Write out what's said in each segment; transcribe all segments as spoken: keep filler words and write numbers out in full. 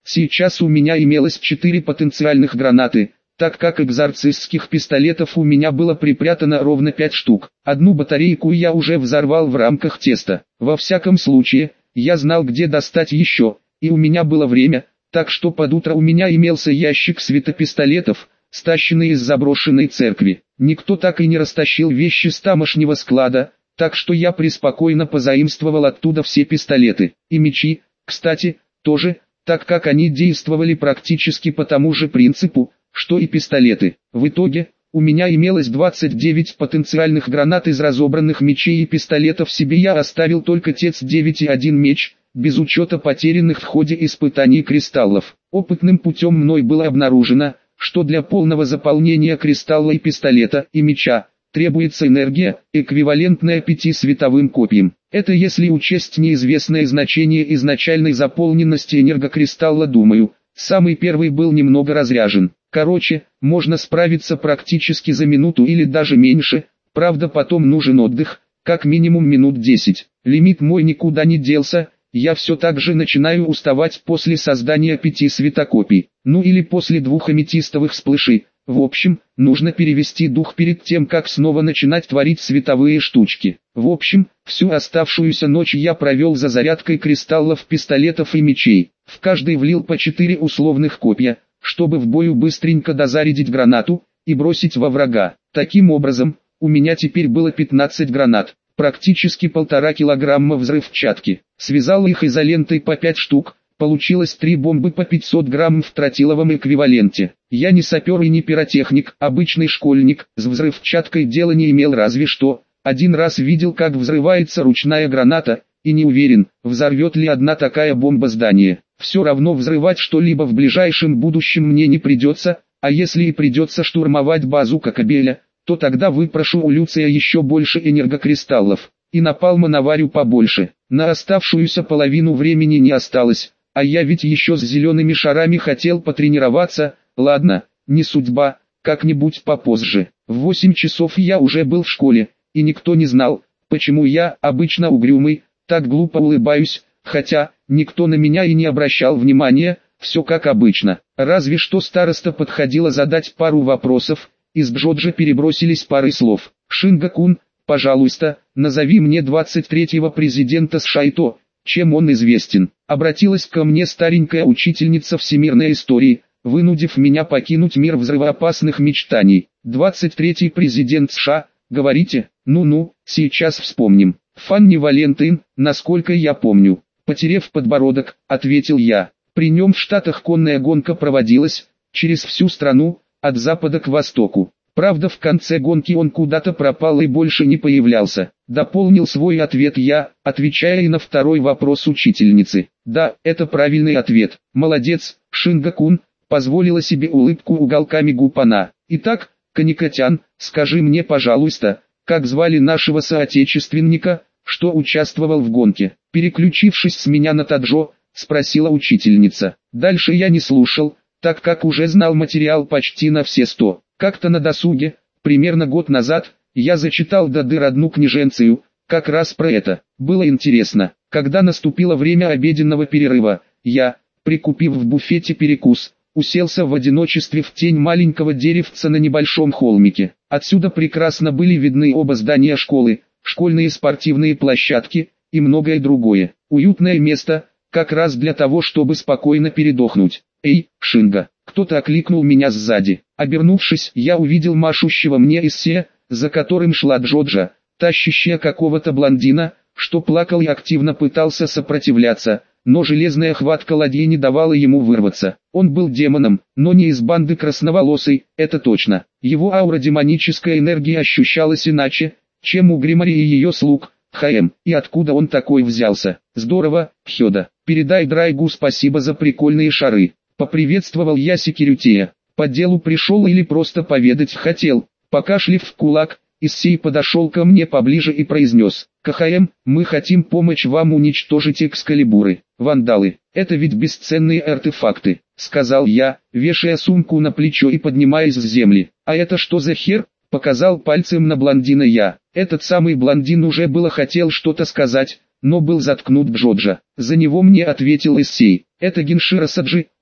Сейчас у меня имелось четыре потенциальных гранаты, так как экзорцистских пистолетов у меня было припрятано ровно пять штук. Одну батарейку я уже взорвал в рамках теста. Во всяком случае, я знал, где достать еще, и у меня было время, так что под утро у меня имелся ящик светопистолетов, стащенный из заброшенной церкви. Никто так и не растащил вещи с тамошнего склада, так что я преспокойно позаимствовал оттуда все пистолеты. И мечи, кстати, тоже, так как они действовали практически по тому же принципу, что и пистолеты. В итоге, у меня имелось двадцать девять потенциальных гранат из разобранных мечей и пистолетов. Себе я оставил только ТЕЦ девять и один меч, без учета потерянных в ходе испытаний кристаллов. Опытным путем мной было обнаружено, что для полного заполнения кристалла и пистолета, и меча, требуется энергия, эквивалентная пяти световым копьям. Это если учесть неизвестное значение изначальной заполненности энергокристалла, думаю. Самый первый был немного разряжен. Короче, можно справиться практически за минуту или даже меньше, правда потом нужен отдых, как минимум минут десять. Лимит мой никуда не делся, я все так же начинаю уставать после создания пяти светокопий, ну или после двух аметистовых всплышей. В общем, нужно перевести дух перед тем, как снова начинать творить световые штучки. В общем, всю оставшуюся ночь я провел за зарядкой кристаллов, пистолетов и мечей. В каждый влил по четыре условных копья, чтобы в бою быстренько дозарядить гранату и бросить во врага. Таким образом, у меня теперь было пятнадцать гранат, практически полтора килограмма взрывчатки. Связал их изолентой по пять штук. Получилось три бомбы по пятьсот грамм в тротиловом эквиваленте. Я не сапер и не пиротехник, обычный школьник, с взрывчаткой дела не имел, разве что один раз видел, как взрывается ручная граната, и не уверен, взорвет ли одна такая бомба здание. Все равно взрывать что-либо в ближайшем будущем мне не придется, а если и придется штурмовать базу Кокабеля, то тогда выпрошу у Люция еще больше энергокристаллов, и напалма наварю побольше. На оставшуюся половину времени не осталось. А я ведь еще с зелеными шарами хотел потренироваться. Ладно, не судьба, как-нибудь попозже. В восемь часов я уже был в школе, и никто не знал, почему я, обычно угрюмый, так глупо улыбаюсь, хотя, никто на меня и не обращал внимания, все как обычно. Разве что староста подходила задать пару вопросов, и с Джоджи перебросились парой слов. «Шинга-кун, пожалуйста, назови мне двадцать третьего президента США и то, чем он известен». Обратилась ко мне старенькая учительница всемирной истории, вынудив меня покинуть мир взрывоопасных мечтаний. двадцать третий президент США, говорите? Ну-ну, сейчас вспомним. Фанни Валентайн, насколько я помню. Потерев подбородок, ответил я. При нем в Штатах конная гонка проводилась, через всю страну, от запада к востоку. Правда, в конце гонки он куда-то пропал и больше не появлялся. Дополнил свой ответ я, отвечая и на второй вопрос учительницы. Да, это правильный ответ. Молодец, Шинга-кун, позволила себе улыбку уголками губ она. Итак, Каникотян, скажи мне, пожалуйста, как звали нашего соотечественника, что участвовал в гонке? Переключившись с меня на Таджо, спросила учительница. Дальше я не слушал, так как уже знал материал почти на все сто. Как-то на досуге, примерно год назад, я зачитал до дыр одну книженцию, как раз про это. Было интересно. Когда наступило время обеденного перерыва, я, прикупив в буфете перекус, уселся в одиночестве в тень маленького деревца на небольшом холмике. Отсюда прекрасно были видны оба здания школы, школьные спортивные площадки и многое другое. Уютное место, как раз для того, чтобы спокойно передохнуть. «Эй, Шинга!» Кто-то окликнул меня сзади. Обернувшись, я увидел машущего мне Иссе, за которым шла Джоджа, тащащая какого-то блондина, что плакал и активно пытался сопротивляться, но железная хватка ладьи не давала ему вырваться. Он был демоном, но не из банды красноволосой, это точно. Его аура демонической энергии ощущалась иначе, чем у Гримари и ее слуг. ХМ, и откуда он такой взялся? Здорово, Хёда. Передай Драйгу спасибо за прикольные шары. Поприветствовал я секьюрития. По делу пришел или просто поведать хотел? Покашлив в кулак, Иссей подошел ко мне поближе и произнес. КХМ, мы хотим помочь вам уничтожить экскалибуры. Вандалы, это ведь бесценные артефакты, сказал я, вешая сумку на плечо и поднимаясь с земли. А это что за хер? Показал пальцем на блондина я. Этот самый блондин уже было хотел что-то сказать, но был заткнут Джоджа. За него мне ответил Иссей. Это Геншира Саджи,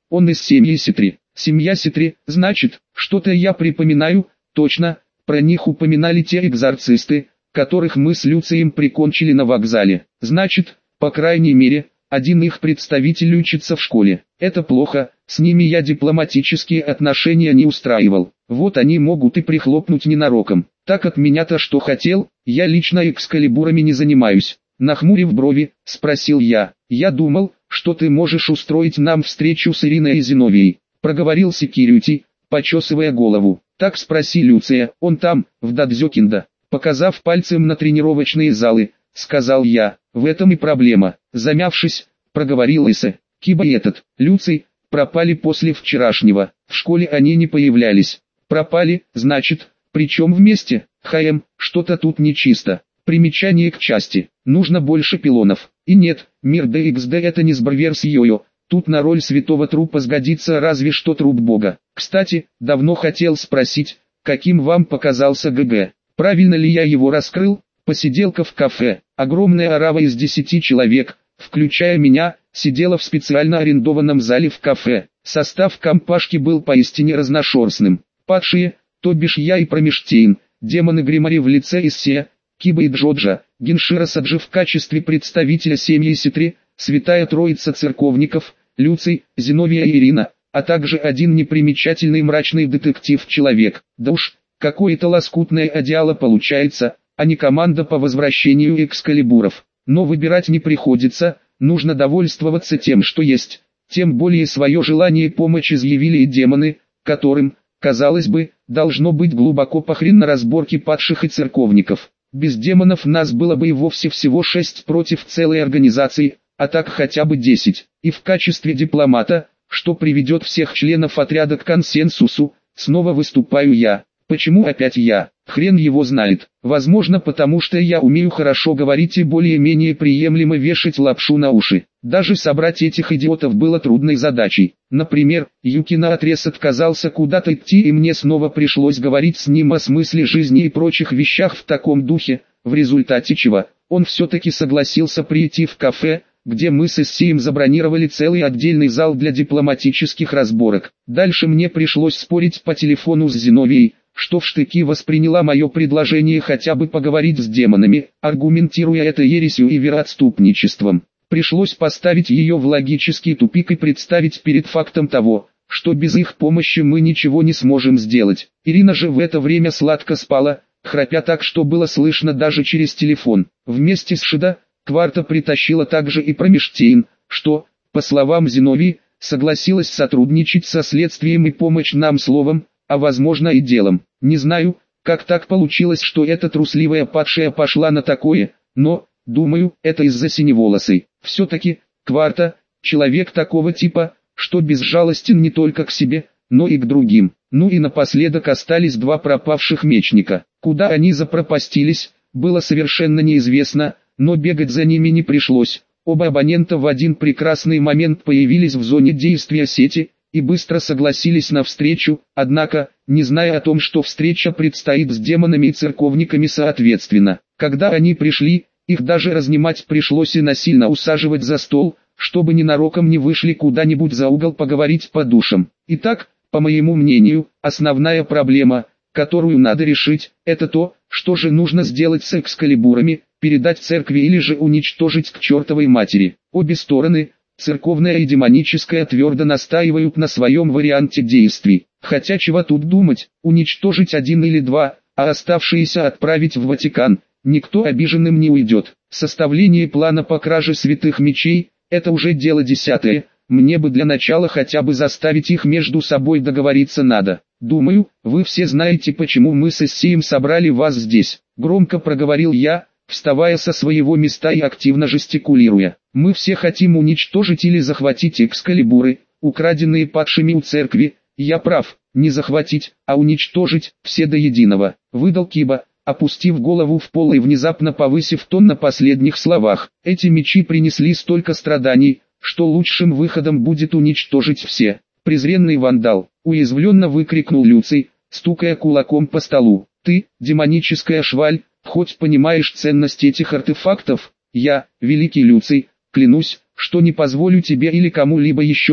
Он из семьи Ситри. Семья Ситри, значит, что-то я припоминаю, точно, про них упоминали те экзорцисты, которых мы с Люцием прикончили на вокзале. Значит, по крайней мере, один их представитель учится в школе. Это плохо, с ними я дипломатические отношения не устраивал. Вот они могут и прихлопнуть ненароком. Так от меня-то что хотел, я лично экскалибурами не занимаюсь. Нахмурив брови, спросил я. Я думал, что ты можешь устроить нам встречу с Ириной и Зиновией. Проговорил секьюрити, почесывая голову. Так спроси Люция, он там, в Дадзёкиндо. Показав пальцем на тренировочные залы, сказал я. В этом и проблема. Замявшись, проговорил Исе. Киба и этот, Люций, пропали после вчерашнего. В школе они не появлялись. Пропали, значит, причем вместе. ХМ, что-то тут нечисто. Примечание к части. Нужно больше пилонов. И нет, мир ди икс ди это не Сбрвер с Йо-Йо. Тут на роль святого трупа сгодится разве что труп бога. Кстати, давно хотел спросить, каким вам показался ГГ. Правильно ли я его раскрыл? Посиделка в кафе. Огромная орава из десяти человек, включая меня, сидела в специально арендованном зале в кафе. Состав компашки был поистине разношерстным. Падшие, то бишь я и Промештейн, демоны Гримари в лице Иссея, Киба и Джоджа, Геншира Саджи в качестве представителя семьи Ситри, Святая Троица церковников, Люций, Зиновия и Ирина, а также один непримечательный мрачный детектив-человек. Да уж, какое-то лоскутное одеяло получается, а не команда по возвращению экскалибуров. Но выбирать не приходится, нужно довольствоваться тем, что есть. Тем более свое желание помочь изъявили и демоны, которым, казалось бы, должно быть глубоко похрен на разборки падших и церковников. Без демонов нас было бы и вовсе всего шесть против целой организации, а так хотя бы десять. И в качестве дипломата, что приведет всех членов отряда к консенсусу, снова выступаю я. Почему опять я? Хрен его знает. Возможно, потому что я умею хорошо говорить и более-менее приемлемо вешать лапшу на уши. Даже собрать этих идиотов было трудной задачей. Например, Юки наотрез отказался куда-то идти, и мне снова пришлось говорить с ним о смысле жизни и прочих вещах в таком духе, в результате чего он все-таки согласился прийти в кафе, где мы с Иссеем забронировали целый отдельный зал для дипломатических разборок. Дальше мне пришлось спорить по телефону с Зиновией, что в штыки восприняла мое предложение хотя бы поговорить с демонами, аргументируя это ересью и вероотступничеством. Пришлось поставить ее в логический тупик и представить перед фактом того, что без их помощи мы ничего не сможем сделать. Ирина же в это время сладко спала, храпя так, что было слышно даже через телефон. Вместе с Шида, Кварта притащила также и Промештейн, что, по словам Зиновии, согласилась сотрудничать со следствием и помочь нам словом, а возможно и делом. Не знаю, как так получилось, что эта трусливая падшая пошла на такое, но, думаю, это из-за синеволосой. Все-таки, Кварта, человек такого типа, что безжалостен не только к себе, но и к другим. Ну и напоследок остались два пропавших мечника. Куда они запропастились, было совершенно неизвестно, но бегать за ними не пришлось. Оба абонента в один прекрасный момент появились в зоне действия сети и быстро согласились на встречу, однако, не зная о том, что встреча предстоит с демонами и церковниками соответственно. Когда они пришли, их даже разнимать пришлось и насильно усаживать за стол, чтобы ненароком не вышли куда-нибудь за угол поговорить по душам. Итак, по моему мнению, основная проблема, которую надо решить, это то, что же нужно сделать с экскалибурами, передать церкви или же уничтожить к чертовой матери. Обе стороны, церковная и демоническая, твердо настаивают на своем варианте действий. Хотя чего тут думать, уничтожить один или два, а оставшиеся отправить в Ватикан, никто обиженным не уйдет. Составление плана по краже святых мечей – это уже дело десятое, мне бы для начала хотя бы заставить их между собой договориться надо. Думаю, вы все знаете, почему мы с Иссеем собрали вас здесь. Громко проговорил я, вставая со своего места и активно жестикулируя. Мы все хотим уничтожить или захватить экскалибуры, украденные падшими у церкви. Я прав, не захватить, а уничтожить, все до единого. Выдал Киба, опустив голову в пол и внезапно повысив тон на последних словах. Эти мечи принесли столько страданий, что лучшим выходом будет уничтожить все. Презренный вандал, уязвленно выкрикнул Люций, стукая кулаком по столу. Ты, демоническая шваль, хоть понимаешь ценность этих артефактов? Я, великий Люций, клянусь, что не позволю тебе или кому-либо еще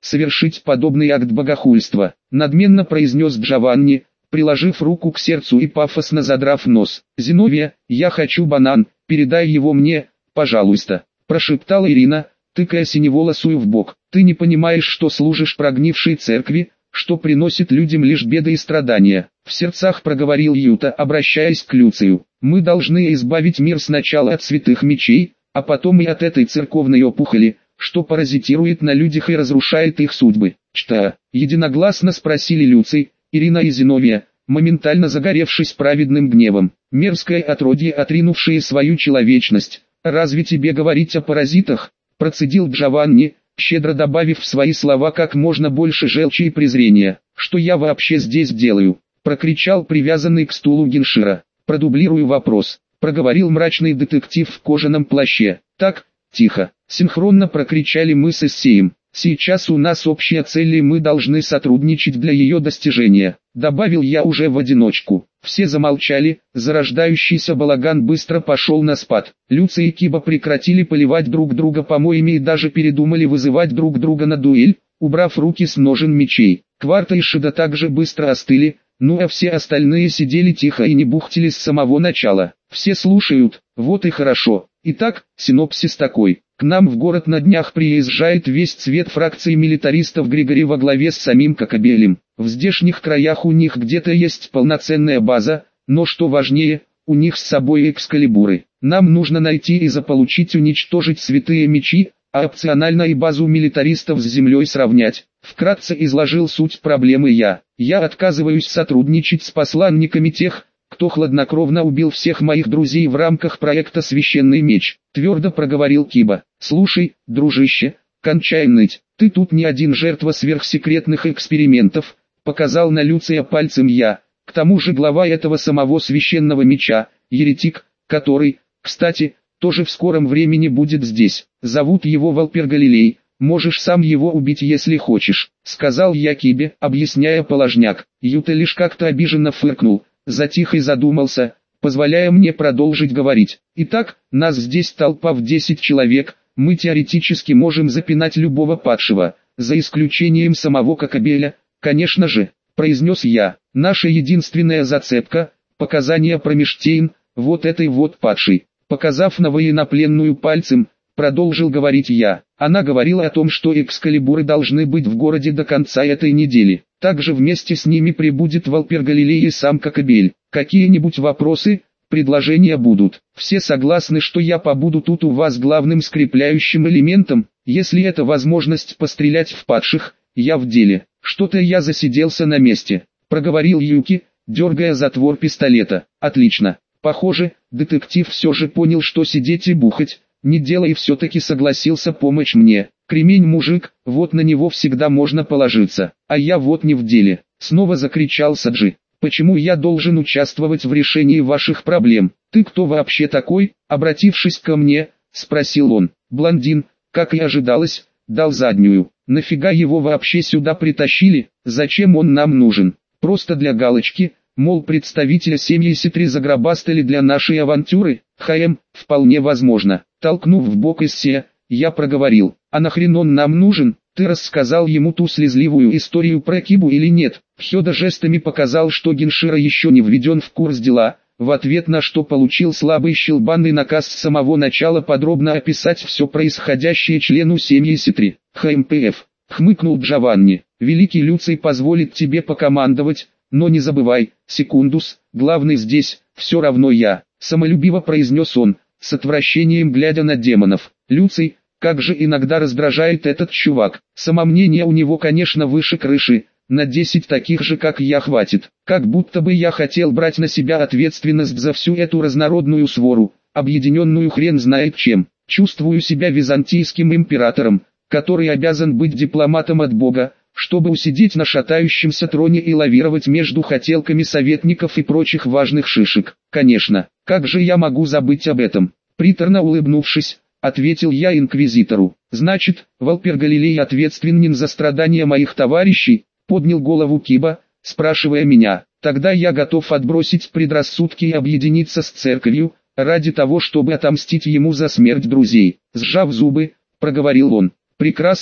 совершить подобный акт богохульства, надменно произнес Джованни, приложив руку к сердцу и пафосно задрав нос. Зиновия, я хочу банан, передай его мне, пожалуйста, прошептала Ирина, тыкая синеволосую в бок. Ты не понимаешь, что служишь прогнившей церкви, что приносит людям лишь беды и страдания. В сердцах проговорил Юта, обращаясь к Люцию. Мы должны избавить мир сначала от святых мечей, а потом и от этой церковной опухоли, что паразитирует на людях и разрушает их судьбы. Что? Единогласно спросили Люций, Ирина и Зиновия, моментально загоревшись праведным гневом. Мерзкое отродье, отринувшее свою человечность. Разве тебе говорить о паразитах? Процедил Джованни, щедро добавив в свои слова как можно больше желчи и презрения. Что я вообще здесь делаю? Прокричал привязанный к стулу Геншира. Продублирую вопрос. Проговорил мрачный детектив в кожаном плаще. Так, тихо. Синхронно прокричали мы с Эссеем. Сейчас у нас общая цель и мы должны сотрудничать для ее достижения. Добавил я уже в одиночку. Все замолчали, зарождающийся балаган быстро пошел на спад. Люций и Киба прекратили поливать друг друга помоями и даже передумали вызывать друг друга на дуэль, убрав руки с ножен мечей. Кварта и Шида также быстро остыли, ну а все остальные сидели тихо и не бухтели с самого начала. Все слушают, вот и хорошо. Итак, синопсис такой. К нам в город на днях приезжает весь цвет фракции милитаристов Григорий во главе с самим Кокобелем. В здешних краях у них где-то есть полноценная база, но что важнее, у них с собой экскалибуры. Нам нужно найти и заполучить уничтожить святые мечи, а опционально и базу милитаристов с землей сравнять. Вкратце изложил суть проблемы я. Я отказываюсь сотрудничать с посланниками тех, кто хладнокровно убил всех моих друзей в рамках проекта «Священный меч», твердо проговорил Киба. Слушай, дружище, кончай ныть, ты тут не один жертва сверхсекретных экспериментов, показал на Люция пальцем я, к тому же глава этого самого священного меча, еретик, который, кстати, тоже в скором времени будет здесь, зовут его Валпер Галилей, можешь сам его убить если хочешь, сказал я Кибе, объясняя положняк. Юта лишь как-то обиженно фыркнул, затих и задумался, позволяя мне продолжить говорить. Итак, нас здесь толпа в десять человек, мы теоретически можем запинать любого падшего, за исключением самого Кокобеля, конечно же, произнес я. Наша единственная зацепка, показания про Миштейн, вот этой вот падшей. Показав на военнопленную пальцем, продолжил говорить я. Она говорила о том, что экскалибуры должны быть в городе до конца этой недели. Также вместе с ними прибудет Валпер Галилей и сам Кокобель. Какие-нибудь вопросы, предложения будут? Все согласны, что я побуду тут у вас главным скрепляющим элементом, если это возможность пострелять в падших, я в деле. Что-то я засиделся на месте, проговорил Юки, дергая затвор пистолета. Отлично. Похоже, детектив все же понял, что сидеть и бухать не дело, и все-таки согласился помочь мне. Кремень мужик, вот на него всегда можно положиться, а я вот не в деле. Снова закричал Саджи. Почему я должен участвовать в решении ваших проблем? Ты кто вообще такой? Обратившись ко мне, спросил он. Блондин, как и ожидалось, дал заднюю. Нафига его вообще сюда притащили? Зачем он нам нужен? Просто для галочки, мол, представителя семьи Ситри загробастали для нашей авантюры? Хм, вполне возможно. Толкнув в бок Иссе, я проговорил. А нахрен он нам нужен? Ты рассказал ему ту слезливую историю про Кибу или нет? Хёда жестами показал, что Геншира еще не введен в курс дела, в ответ на что получил слабый щелбанный наказ с самого начала подробно описать все происходящее члену семьи Ситри. ХМПФ, хмыкнул Джованни. Великий Люций позволит тебе покомандовать, но не забывай, секундус, главный здесь, все равно я, самолюбиво произнес он, с отвращением глядя на демонов. Люций, как же иногда раздражает этот чувак. Самомнение у него, конечно, выше крыши, на десять таких же как я хватит. Как будто бы я хотел брать на себя ответственность за всю эту разнородную свору, объединенную хрен знает чем. Чувствую себя византийским императором, который обязан быть дипломатом от Бога, чтобы усидеть на шатающемся троне и лавировать между хотелками советников и прочих важных шишек. Конечно, как же я могу забыть об этом? Приторно улыбнувшись, ответил я инквизитору. Значит, Валпер Галилей ответственен за страдания моих товарищей? Поднял голову Киба, спрашивая меня. Тогда я готов отбросить предрассудки и объединиться с церковью, ради того, чтобы отомстить ему за смерть друзей. Сжав зубы, проговорил он. Прекрасно,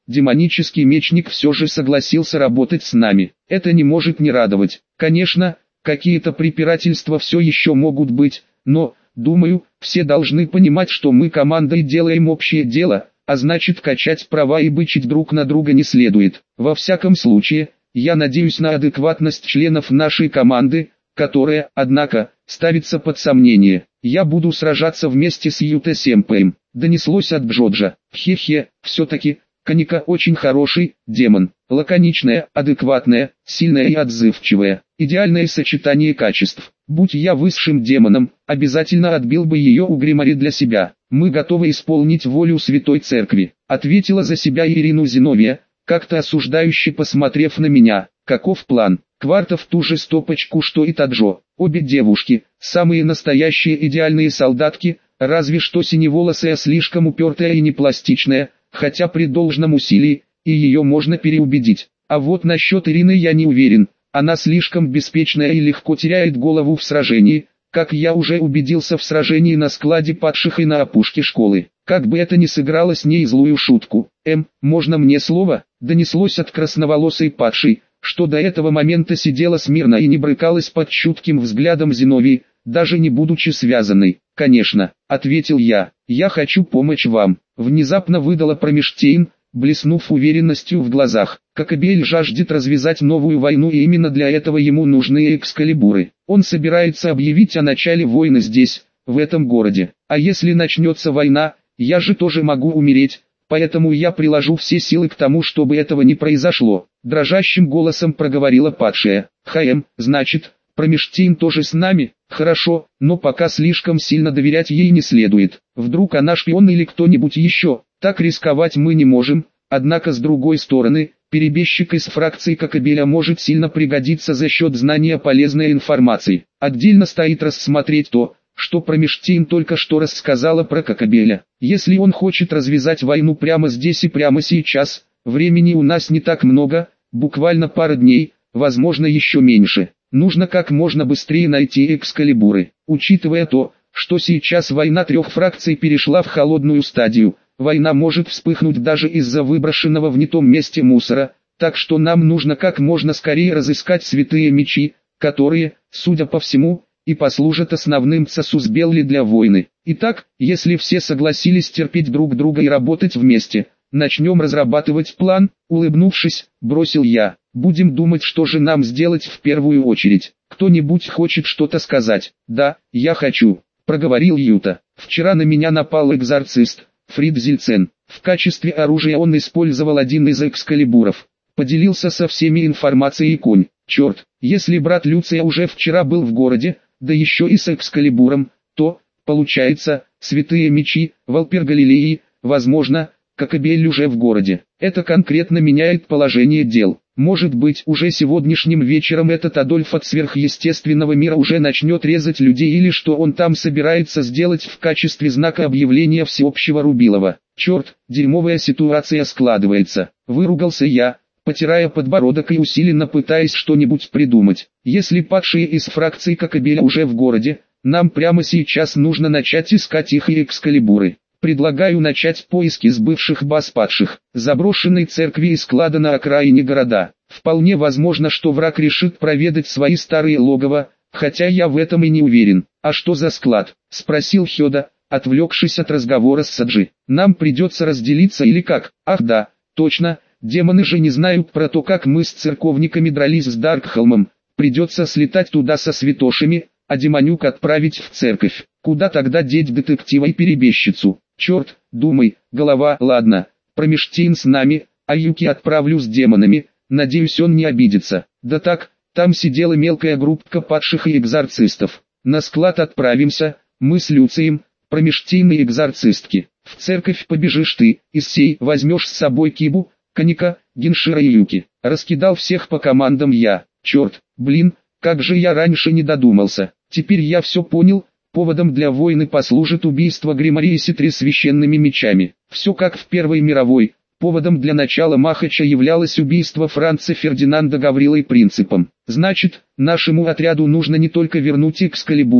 демонический мечник все же согласился работать с нами. Это не может не радовать. Конечно, какие-то препирательства все еще могут быть, но, думаю, все должны понимать, что мы командой делаем общее дело, а значит качать права и бычить друг на друга не следует. Во всяком случае, я надеюсь на адекватность членов нашей команды, которая, однако, ставится под сомнение. Я буду сражаться вместе с Юте Сэмпэем. Донеслось от Джоджа. Хе-хе, все-таки, Каника очень хороший демон. Лаконичная, адекватная, сильная и отзывчивая. Идеальное сочетание качеств. Будь я высшим демоном, обязательно отбил бы ее у Гримари для себя. Мы готовы исполнить волю Святой Церкви. Ответила за себя Ирину Зиновия, как-то осуждающе посмотрев на меня. Каков план? Кварта в ту же стопочку, что и Таджо. Обе девушки, самые настоящие идеальные солдатки, разве что синеволосая слишком упертая и непластичная, хотя при должном усилии, и ее можно переубедить. А вот насчет Ирины я не уверен, она слишком беспечная и легко теряет голову в сражении, как я уже убедился в сражении на складе падших и на опушке школы. Как бы это ни сыграло с ней злую шутку. «Эм, можно мне слово?» Донеслось от красноволосой падшей, что до этого момента сидела смирно и не брыкалась под чутким взглядом Зиновии, даже не будучи связанной. «Конечно», — ответил я, — «я хочу помочь вам», — внезапно выдала Промештейн, блеснув уверенностью в глазах. Кокобель жаждет развязать новую войну, и именно для этого ему нужны экскалибуры. Он собирается объявить о начале войны здесь, в этом городе. А если начнется война, я же тоже могу умереть, поэтому я приложу все силы к тому, чтобы этого не произошло. Дрожащим голосом проговорила падшая. «Хм, значит, Промештейн тоже с нами? Хорошо, но пока слишком сильно доверять ей не следует. Вдруг она шпион или кто-нибудь еще, так рисковать мы не можем». Однако с другой стороны, перебежчик из фракции Кокобеля может сильно пригодиться за счет знания полезной информации. Отдельно стоит рассмотреть то, что Промештейн только что рассказала про Кокобеля. Если он хочет развязать войну прямо здесь и прямо сейчас, времени у нас не так много, буквально пара дней, возможно еще меньше. Нужно как можно быстрее найти экскалибуры. Учитывая то, что сейчас война трех фракций перешла в холодную стадию, война может вспыхнуть даже из-за выброшенного в не том месте мусора, так что нам нужно как можно скорее разыскать святые мечи, которые, судя по всему, и послужат основным цасус Белли для войны. Итак, если все согласились терпеть друг друга и работать вместе, начнем разрабатывать план. Улыбнувшись, бросил я. Будем думать, что же нам сделать в первую очередь. Кто-нибудь хочет что-то сказать? Да, я хочу, проговорил Юта. Вчера на меня напал экзорцист, Фрид Зильцен. В качестве оружия он использовал один из экскалибуров. Поделился со всеми информацией конь. Черт, если брат Люция уже вчера был в городе, да еще и с экскалибуром, то, получается, святые мечи, Валпер Галилеи, возможно, Кокобель уже в городе. Это конкретно меняет положение дел. Может быть, уже сегодняшним вечером этот Адольф от сверхъестественного мира уже начнет резать людей, или что он там собирается сделать в качестве знака объявления всеобщего Рубилова. Черт, дерьмовая ситуация складывается. Выругался я, потирая подбородок и усиленно пытаясь что-нибудь придумать. Если падшие из фракции Кокобеля уже в городе, нам прямо сейчас нужно начать искать их и экскалибуры. Предлагаю начать поиски с бывших баз падших, заброшенной церкви и склада на окраине города. Вполне возможно, что враг решит проведать свои старые логово, хотя я в этом и не уверен. «А что за склад?» – спросил Хёда, отвлекшись от разговора с Саджи. «Нам придется разделиться или как?» «Ах да, точно, демоны же не знают про то, как мы с церковниками дрались с Даркхолмом. Придется слетать туда со святошами, а демонюк отправить в церковь. Куда тогда деть детектива и перебежчицу? Черт, думай, голова, ладно, Промештейн с нами, а Юки отправлю с демонами, надеюсь он не обидится. Да так, там сидела мелкая группка падших и экзорцистов. На склад отправимся, мы с Люцием, Промештейн и экзорцистки. В церковь побежишь ты, Issей, возьмешь с собой Кибу, Каника, Геншира и Юки. Раскидал всех по командам я. Черт, блин, как же я раньше не додумался. Теперь я все понял. Поводом для войны послужит убийство Гримари и Ситри священными мечами. Все как в Первой мировой. Поводом для начала Махача являлось убийство Франца Фердинанда Гаврилой Принципом. Значит, нашему отряду нужно не только вернуть экскалибуры,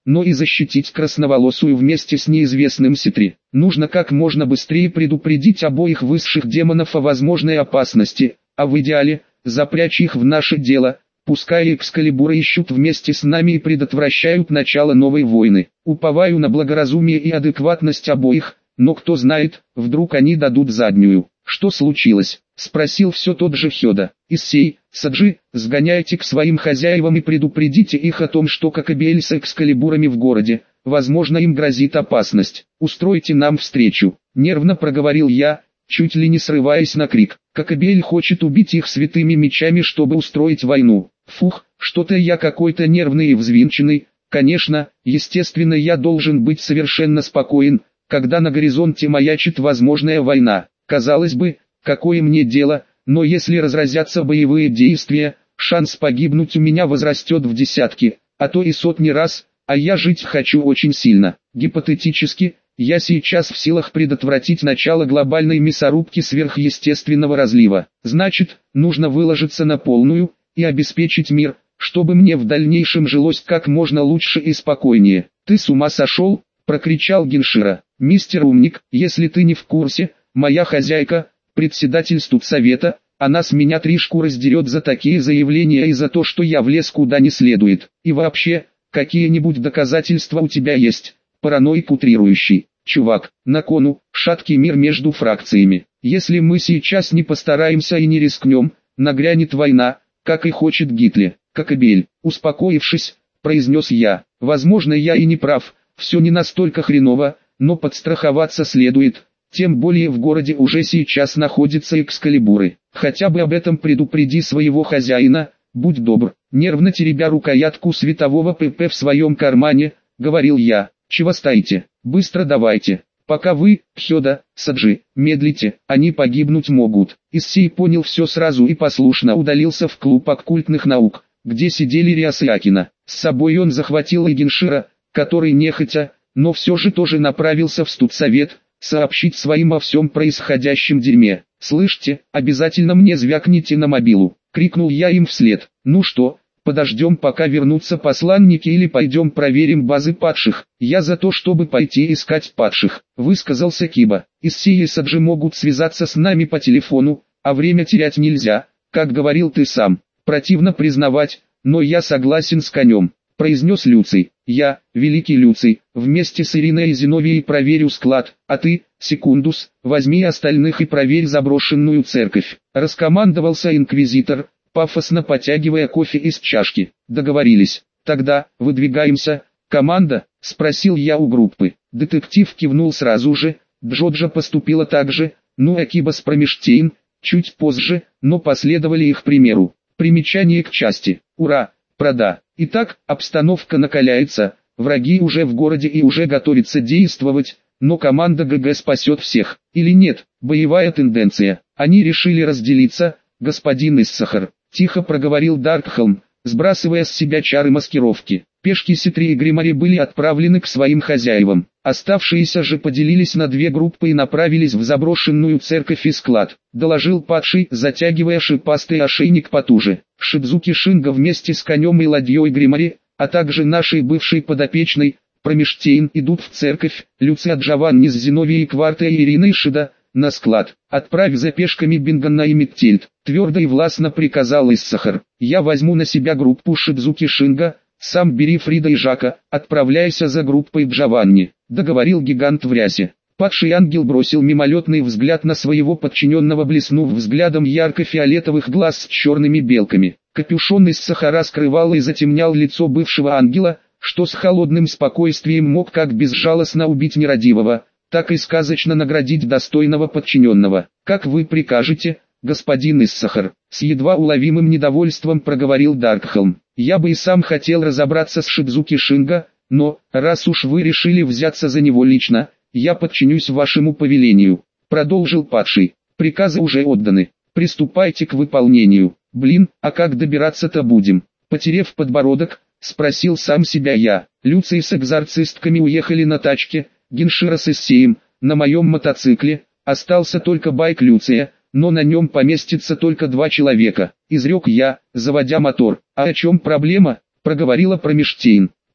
но и защитить красноволосую вместе с неизвестным Ситри. Нужно как можно быстрее предупредить обоих высших демонов о возможной опасности, а в идеале, запрячь их в наше дело, пускай Экскалибура ищут вместе с нами и предотвращают начало новой войны. Уповаю на благоразумие и адекватность обоих, но кто знает, вдруг они дадут заднюю. «Что случилось?» — спросил все тот же Хёда. «Issei, Саджи, сгоняйте к своим хозяевам и предупредите их о том, что Кокабиэль с Экскалибурами в городе, возможно им грозит опасность. Устройте нам встречу», — нервно проговорил я, чуть ли не срываясь на крик. «Кокабиэль хочет убить их святыми мечами, чтобы устроить войну. Фух, что-то я какой-то нервный и взвинченный. Конечно, естественно я должен быть совершенно спокоен, когда на горизонте маячит возможная война. Казалось бы, какое мне дело, но если разразятся боевые действия, шанс погибнуть у меня возрастет в десятки, а то и сотни раз, а я жить хочу очень сильно. Гипотетически, я сейчас в силах предотвратить начало глобальной мясорубки сверхъестественного разлива. Значит, нужно выложиться на полную и обеспечить мир, чтобы мне в дальнейшем жилось как можно лучше и спокойнее. «Ты с ума сошел?» – прокричал Геншира. «Мистер Умник, если ты не в курсе, моя хозяйка, председатель студсовета, она с меня три шкуры сдерет за такие заявления и за то, что я влез куда не следует. И вообще, какие-нибудь доказательства у тебя есть?» Параноик утрирующий. «Чувак, на кону, шаткий мир между фракциями. Если мы сейчас не постараемся и не рискнем, нагрянет война, как и хочет Гитлер». «Кокабиэль», успокоившись, произнес я. «Возможно я и не прав, все не настолько хреново, но подстраховаться следует. Тем более в городе уже сейчас находятся Экскалибуры. Хотя бы об этом предупреди своего хозяина, будь добр». Нервно теребя рукоятку светового ПП в своем кармане, говорил я. «Чего стоите? Быстро давайте. Пока вы, Хёда, Саджи, медлите, они погибнуть могут». Issei понял все сразу и послушно удалился в клуб оккультных наук, где сидели Риас и Акина. С собой он захватил и Геншира, который нехотя, но все же тоже направился в студсовет, сообщить своим о всем происходящем дерьме. «Слышите, обязательно мне звякните на мобилу», — крикнул я им вслед. «Ну что, подождем пока вернутся посланники или пойдем проверим базы падших?» «Я за то, чтобы пойти искать падших», — высказался Киба. «Issei и Саджи могут связаться с нами по телефону, а время терять нельзя, как говорил ты сам. Противно признавать, но я согласен с конем», — произнес Люций. «Я, великий Люций, вместе с Ириной и Зиновией проверю склад, а ты, Секундус, возьми остальных и проверь заброшенную церковь», — раскомандовался инквизитор, пафосно потягивая кофе из чашки. «Договорились. Тогда, выдвигаемся, команда?» — спросил я у группы. Детектив кивнул сразу же, Джоджа поступила так же, ну а Киба с Промештейн, чуть позже, но последовали их примеру. Примечание к части. Ура! Прода. Итак, обстановка накаляется, враги уже в городе и уже готовятся действовать, но команда ГГ спасет всех. Или нет, боевая тенденция. Они решили разделиться, господин Иссахар. Тихо проговорил Даркхолм, сбрасывая с себя чары маскировки. Пешки Ситри и Гримари были отправлены к своим хозяевам. Оставшиеся же поделились на две группы и направились в заброшенную церковь и склад. Доложил падший, затягивая шипастый ошейник потуже. Шидзуки Шинга вместе с конем и ладьей Гримари, а также нашей бывшей подопечной, Промештейн, идут в церковь. Люция Джованни с Зиновией Кварта и Ириной Шида на склад. «Отправь за пешками Бингана и Миттельд», — твердо и властно приказал Иссахар. «Я возьму на себя группу Шидзуки Шинга, сам бери Фрида и Жака, отправляйся за группой Джованни», — договорил гигант в рясе. Падший ангел бросил мимолетный взгляд на своего подчиненного, блеснув взглядом ярко-фиолетовых глаз с черными белками. Капюшон Иссахара скрывал и затемнял лицо бывшего ангела, что с холодным спокойствием мог как безжалостно убить нерадивого, так и сказочно наградить достойного подчиненного. «Как вы прикажете, господин Иссахар», — с едва уловимым недовольством проговорил Даркхолм. «Я бы и сам хотел разобраться с Шидзуки Шинга, но, раз уж вы решили взяться за него лично, я подчинюсь вашему повелению», — продолжил падший. «Приказы уже отданы. Приступайте к выполнению». «Блин, а как добираться-то будем?» Потерев подбородок, спросил сам себя я. Люций с экзорцистками уехали на тачке, Геншира с Иссеем, на моем мотоцикле, остался только байк Люция, но на нем поместится только два человека, изрек я, заводя мотор. «А о чем проблема?» — проговорила Промештейн.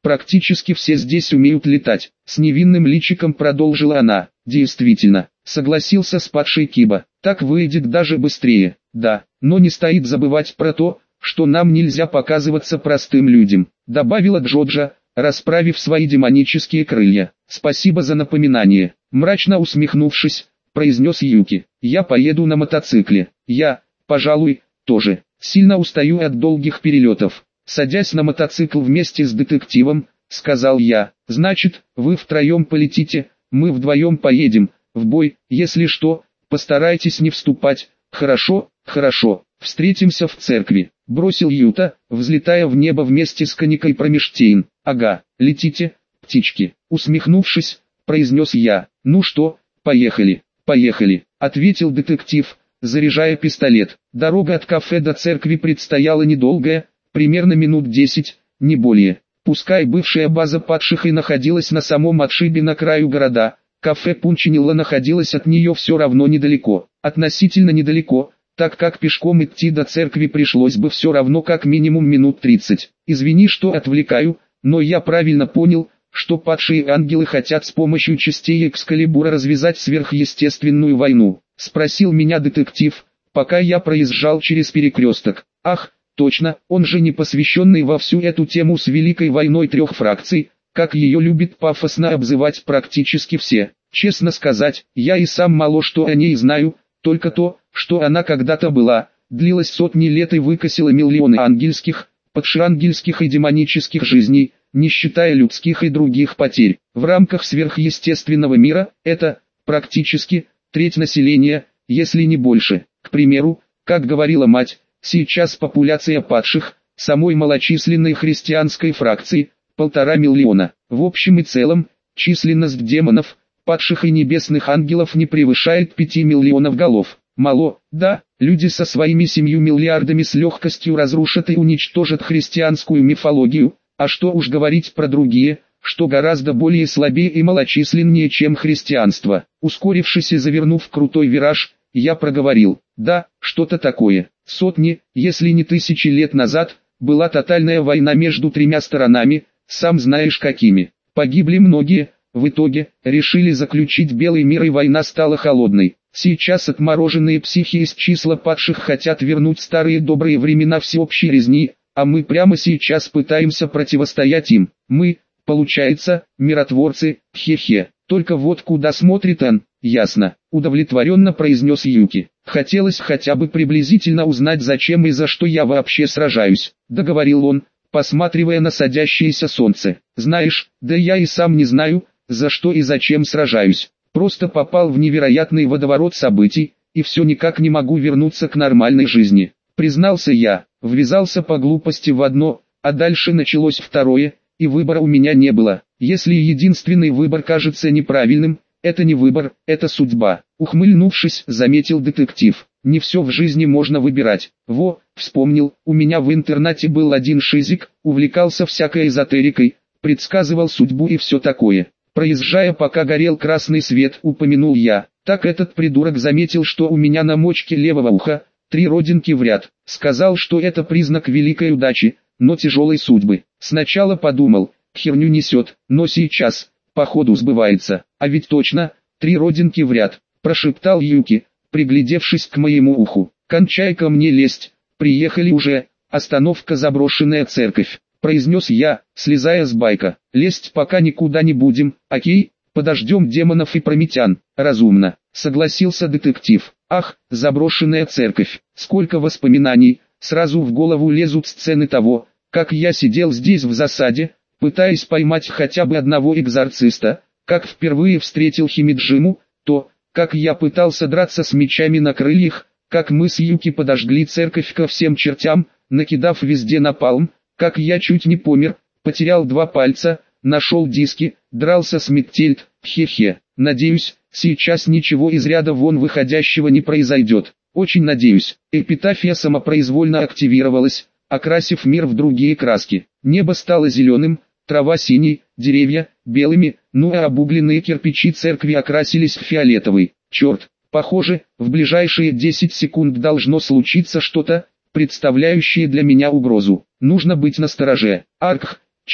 Практически все здесь умеют летать. С невинным личиком продолжила она. Действительно, согласился с падшей Киба. Так выйдет даже быстрее. Да, но не стоит забывать про то, что нам нельзя показываться простым людям, добавила Джоджа, расправив свои демонические крылья. Спасибо за напоминание. Мрачно усмехнувшись, произнес Юки. Я поеду на мотоцикле. Я, пожалуй, тоже. Сильно устаю от долгих перелетов. Садясь на мотоцикл вместе с детективом, сказал я. Значит, вы втроем полетите, мы вдвоем поедем. В бой, если что, постарайтесь не вступать. Хорошо, хорошо. Встретимся в церкви. Бросил Юта, взлетая в небо вместе с Каникой Промештейн. Ага, летите, птички. Усмехнувшись, произнес я. Ну что, поехали, поехали, ответил детектив, заряжая пистолет. Дорога от кафе до церкви предстояла недолгая, примерно минут десять, не более. Пускай бывшая база падших и находилась на самом отшибе на краю города, кафе Пунчинилла находилось от нее все равно недалеко. Относительно недалеко, так как пешком идти до церкви пришлось бы все равно как минимум минут тридцать. Извини, что отвлекаю, но я правильно понял, что падшие ангелы хотят с помощью частей Экскалибура развязать сверхъестественную войну. Спросил меня детектив, пока я проезжал через перекресток. Ах, точно, он же не посвященный во всю эту тему с Великой войной трех фракций, как ее любит пафосно обзывать практически все. Честно сказать, я и сам мало что о ней знаю, только то, что она когда-то была, длилась сотни лет и выкосила миллионы ангельских, подшиангельских и демонических жизней, не считая людских и других потерь. В рамках сверхъестественного мира, это, практически, треть населения, если не больше. К примеру, как говорила мать, сейчас популяция падших, самой малочисленной христианской фракции, полтора миллиона. В общем и целом, численность демонов, падших и небесных ангелов не превышает пяти миллионов голов. Мало, да, люди со своими семью миллиардами с легкостью разрушат и уничтожат христианскую мифологию, а что уж говорить про другие, что гораздо более слабее и малочисленнее, чем христианство. Ускорившись и завернув крутой вираж, я проговорил, да, что-то такое. Сотни, если не тысячи лет назад, была тотальная война между тремя сторонами, сам знаешь какими. Погибли многие, в итоге, решили заключить белый мир и война стала холодной. Сейчас отмороженные психи из числа падших хотят вернуть старые добрые времена всеобщей резни, а мы прямо сейчас пытаемся противостоять им. Мы, получается, миротворцы, хе-хе. Только вот куда смотрит он, ясно, удовлетворенно произнес Юки. Хотелось хотя бы приблизительно узнать, зачем и за что я вообще сражаюсь, договорил он, посматривая на садящееся солнце. Знаешь, да я и сам не знаю, за что и зачем сражаюсь. Просто попал в невероятный водоворот событий, и все никак не могу вернуться к нормальной жизни. Признался я, ввязался по глупости в одно, а дальше началось второе, и выбора у меня не было. Если единственный выбор кажется неправильным, это не выбор, это судьба. Ухмыльнувшись, заметил детектив. Не все в жизни можно выбирать. Во, вспомнил, у меня в интернате был один шизик, увлекался всякой эзотерикой, предсказывал судьбу и все такое. Проезжая, пока горел красный свет, упомянул я. Так этот придурок заметил, что у меня на мочке левого уха три родинки в ряд. Сказал, что это признак великой удачи, но тяжелой судьбы. Сначала подумал, херню несет, но сейчас, походу сбывается. А ведь точно, три родинки в ряд, прошептал Юки, приглядевшись к моему уху. Кончай ко мне лезть, приехали уже, остановка заброшенная церковь. Произнес я, слезая с байка. Лезть пока никуда не будем, окей, подождем демонов и прометян. Разумно, согласился детектив. Ах, заброшенная церковь, сколько воспоминаний, сразу в голову лезут сцены того, как я сидел здесь в засаде, пытаясь поймать хотя бы одного экзорциста, как впервые встретил Химиджиму, то, как я пытался драться с мечами на крыльях, как мы с Юки подожгли церковь ко всем чертям, накидав везде напалм, как я чуть не помер, потерял два пальца, нашел диски, дрался с Миттельд, хе-хе. Надеюсь, сейчас ничего из ряда вон выходящего не произойдет. Очень надеюсь. Эпитафия самопроизвольно активировалась, окрасив мир в другие краски. Небо стало зеленым, трава синей, деревья белыми, ну а обугленные кирпичи церкви окрасились в фиолетовый. Черт, похоже, в ближайшие десять секунд должно случиться что-то, представляющее для меня угрозу. Нужно быть настороже. Аркх, черт,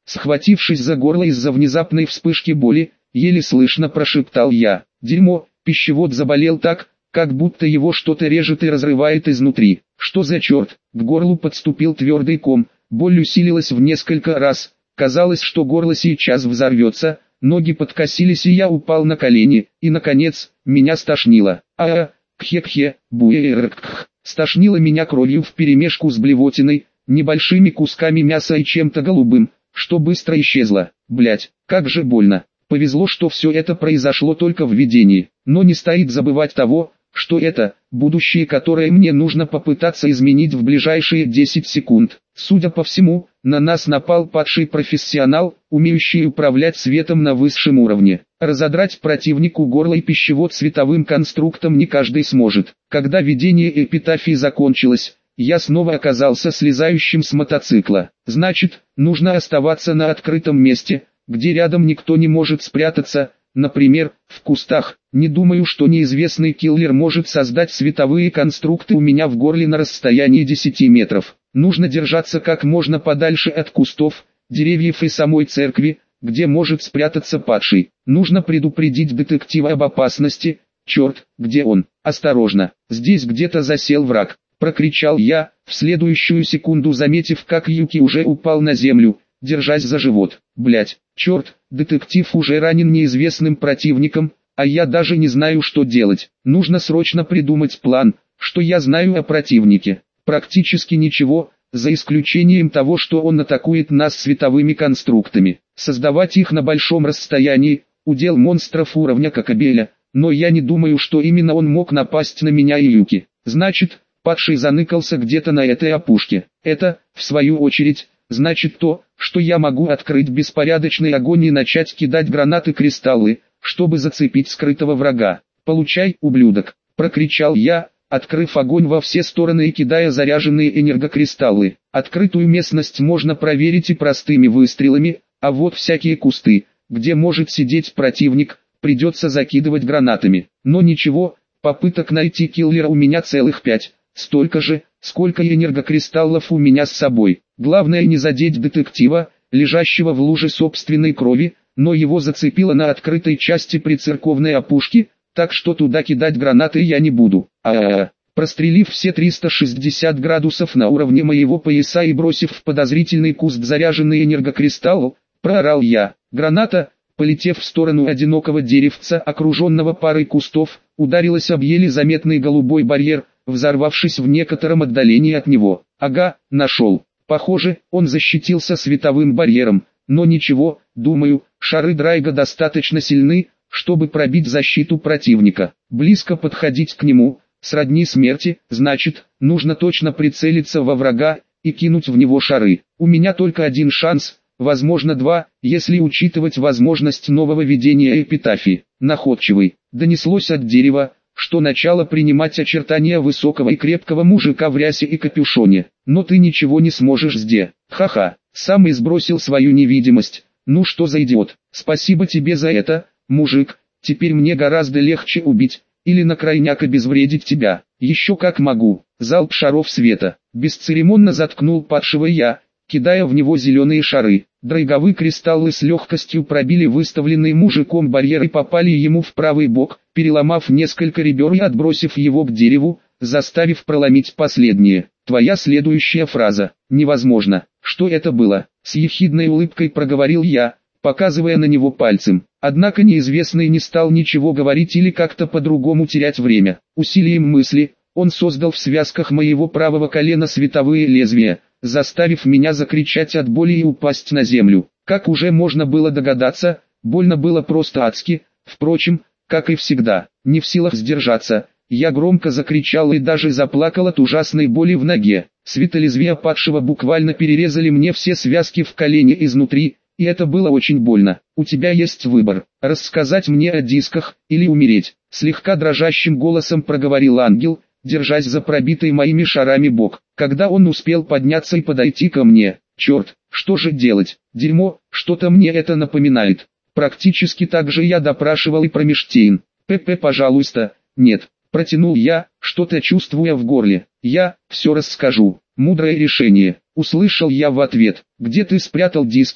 Схватившись за горло из-за внезапной вспышки боли, еле слышно прошептал я. Дерьмо, пищевод заболел так, как будто его что-то режет и разрывает изнутри. Что за черт? К горлу подступил твердый ком, боль усилилась в несколько раз. Казалось, что горло сейчас взорвется, ноги подкосились и я упал на колени, и наконец, меня стошнило. А-а, кхе-кхе, буэркх. Стошнило меня кровью вперемешку с блевотиной, небольшими кусками мяса и чем-то голубым, что быстро исчезло. Блять, как же больно. Повезло, что все это произошло только в видении, но не стоит забывать того, что это будущее, которое мне нужно попытаться изменить в ближайшие десять секунд. Судя по всему, на нас напал падший профессионал, умеющий управлять светом на высшем уровне. Разодрать противнику горло и пищевод световым конструктом не каждый сможет. Когда видение эпитафии закончилось, я снова оказался слезающим с мотоцикла. Значит, нужно оставаться на открытом месте, где рядом никто не может спрятаться, например, в кустах. Не думаю, что неизвестный киллер может создать световые конструкты у меня в горле на расстоянии десяти метров. Нужно держаться как можно подальше от кустов, деревьев и самой церкви, где может спрятаться падший. Нужно предупредить детектива об опасности. Черт, где он? Осторожно, здесь где-то засел враг, прокричал я, в следующую секунду заметив, как Юки уже упал на землю, держась за живот. Блять, черт, детектив уже ранен неизвестным противником, а я даже не знаю, что делать. Нужно срочно придумать план. Что я знаю о противнике? Практически ничего, за исключением того, что он атакует нас световыми конструктами. Создавать их на большом расстоянии – удел монстров уровня Кокобеля, но я не думаю, что именно он мог напасть на меня и Юки. Значит, падший заныкался где-то на этой опушке. Это, в свою очередь, значит то, что я могу открыть беспорядочный огонь и начать кидать гранаты-кристаллы, чтобы зацепить скрытого врага. «Получай, ублюдок!» – прокричал я, открыв огонь во все стороны и кидая заряженные энергокристаллы. Открытую местность можно проверить и простыми выстрелами, а вот всякие кусты, где может сидеть противник, придется закидывать гранатами. Но ничего, попыток найти киллера у меня целых пять, столько же, сколько и энергокристаллов у меня с собой. Главное не задеть детектива, лежащего в луже собственной крови, но его зацепило на открытой части прицерковной опушки, так что туда кидать гранаты я не буду. А-а-а. Прострелив все триста шестьдесят градусов на уровне моего пояса и бросив в подозрительный куст заряженный энергокристалл, проорал я. Граната, полетев в сторону одинокого деревца, окруженного парой кустов, ударилась об еле заметный голубой барьер, взорвавшись в некотором отдалении от него. Ага, нашел. Похоже, он защитился световым барьером, но ничего, думаю, шары Драйга достаточно сильны, чтобы пробить защиту противника. Близко подходить к нему, сродни смерти, значит, нужно точно прицелиться во врага и кинуть в него шары. У меня только один шанс, возможно два, если учитывать возможность нового видения эпитафии. Находчивый, донеслось от дерева, что начало принимать очертания высокого и крепкого мужика в рясе и капюшоне. Но ты ничего не сможешь сделать. Ха-ха, сам и сбросил свою невидимость. Ну что за идиот, спасибо тебе за это, мужик, теперь мне гораздо легче убить, или на крайняк обезвредить тебя. Еще как могу. Залп шаров света. Бесцеремонно заткнул падшего я, кидая в него зеленые шары. Драйговые кристаллы с легкостью пробили выставленный мужиком барьер и попали ему в правый бок, переломав несколько ребер и отбросив его к дереву, заставив проломить последнее. Твоя следующая фраза. Невозможно. Что это было? С ехидной улыбкой проговорил я, показывая на него пальцем. Однако неизвестный не стал ничего говорить или как-то по-другому терять время. Усилием мысли, он создал в связках моего правого колена световые лезвия, заставив меня закричать от боли и упасть на землю. Как уже можно было догадаться, больно было просто адски. Впрочем, как и всегда, не в силах сдержаться, я громко закричал и даже заплакал от ужасной боли в ноге. Светолезвия падшего буквально перерезали мне все связки в колене изнутри, и это было очень больно. У тебя есть выбор, рассказать мне о дисках, или умереть. Слегка дрожащим голосом проговорил ангел, держась за пробитый моими шарами бок. Когда он успел подняться и подойти ко мне, черт, что же делать? Дерьмо, что-то мне это напоминает. Практически так же я допрашивал и про Миштейн. ПП, пожалуйста, нет. Протянул я, что-то чувствуя в горле. Я, все расскажу. Мудрое решение. Услышал я в ответ. Где ты спрятал диски,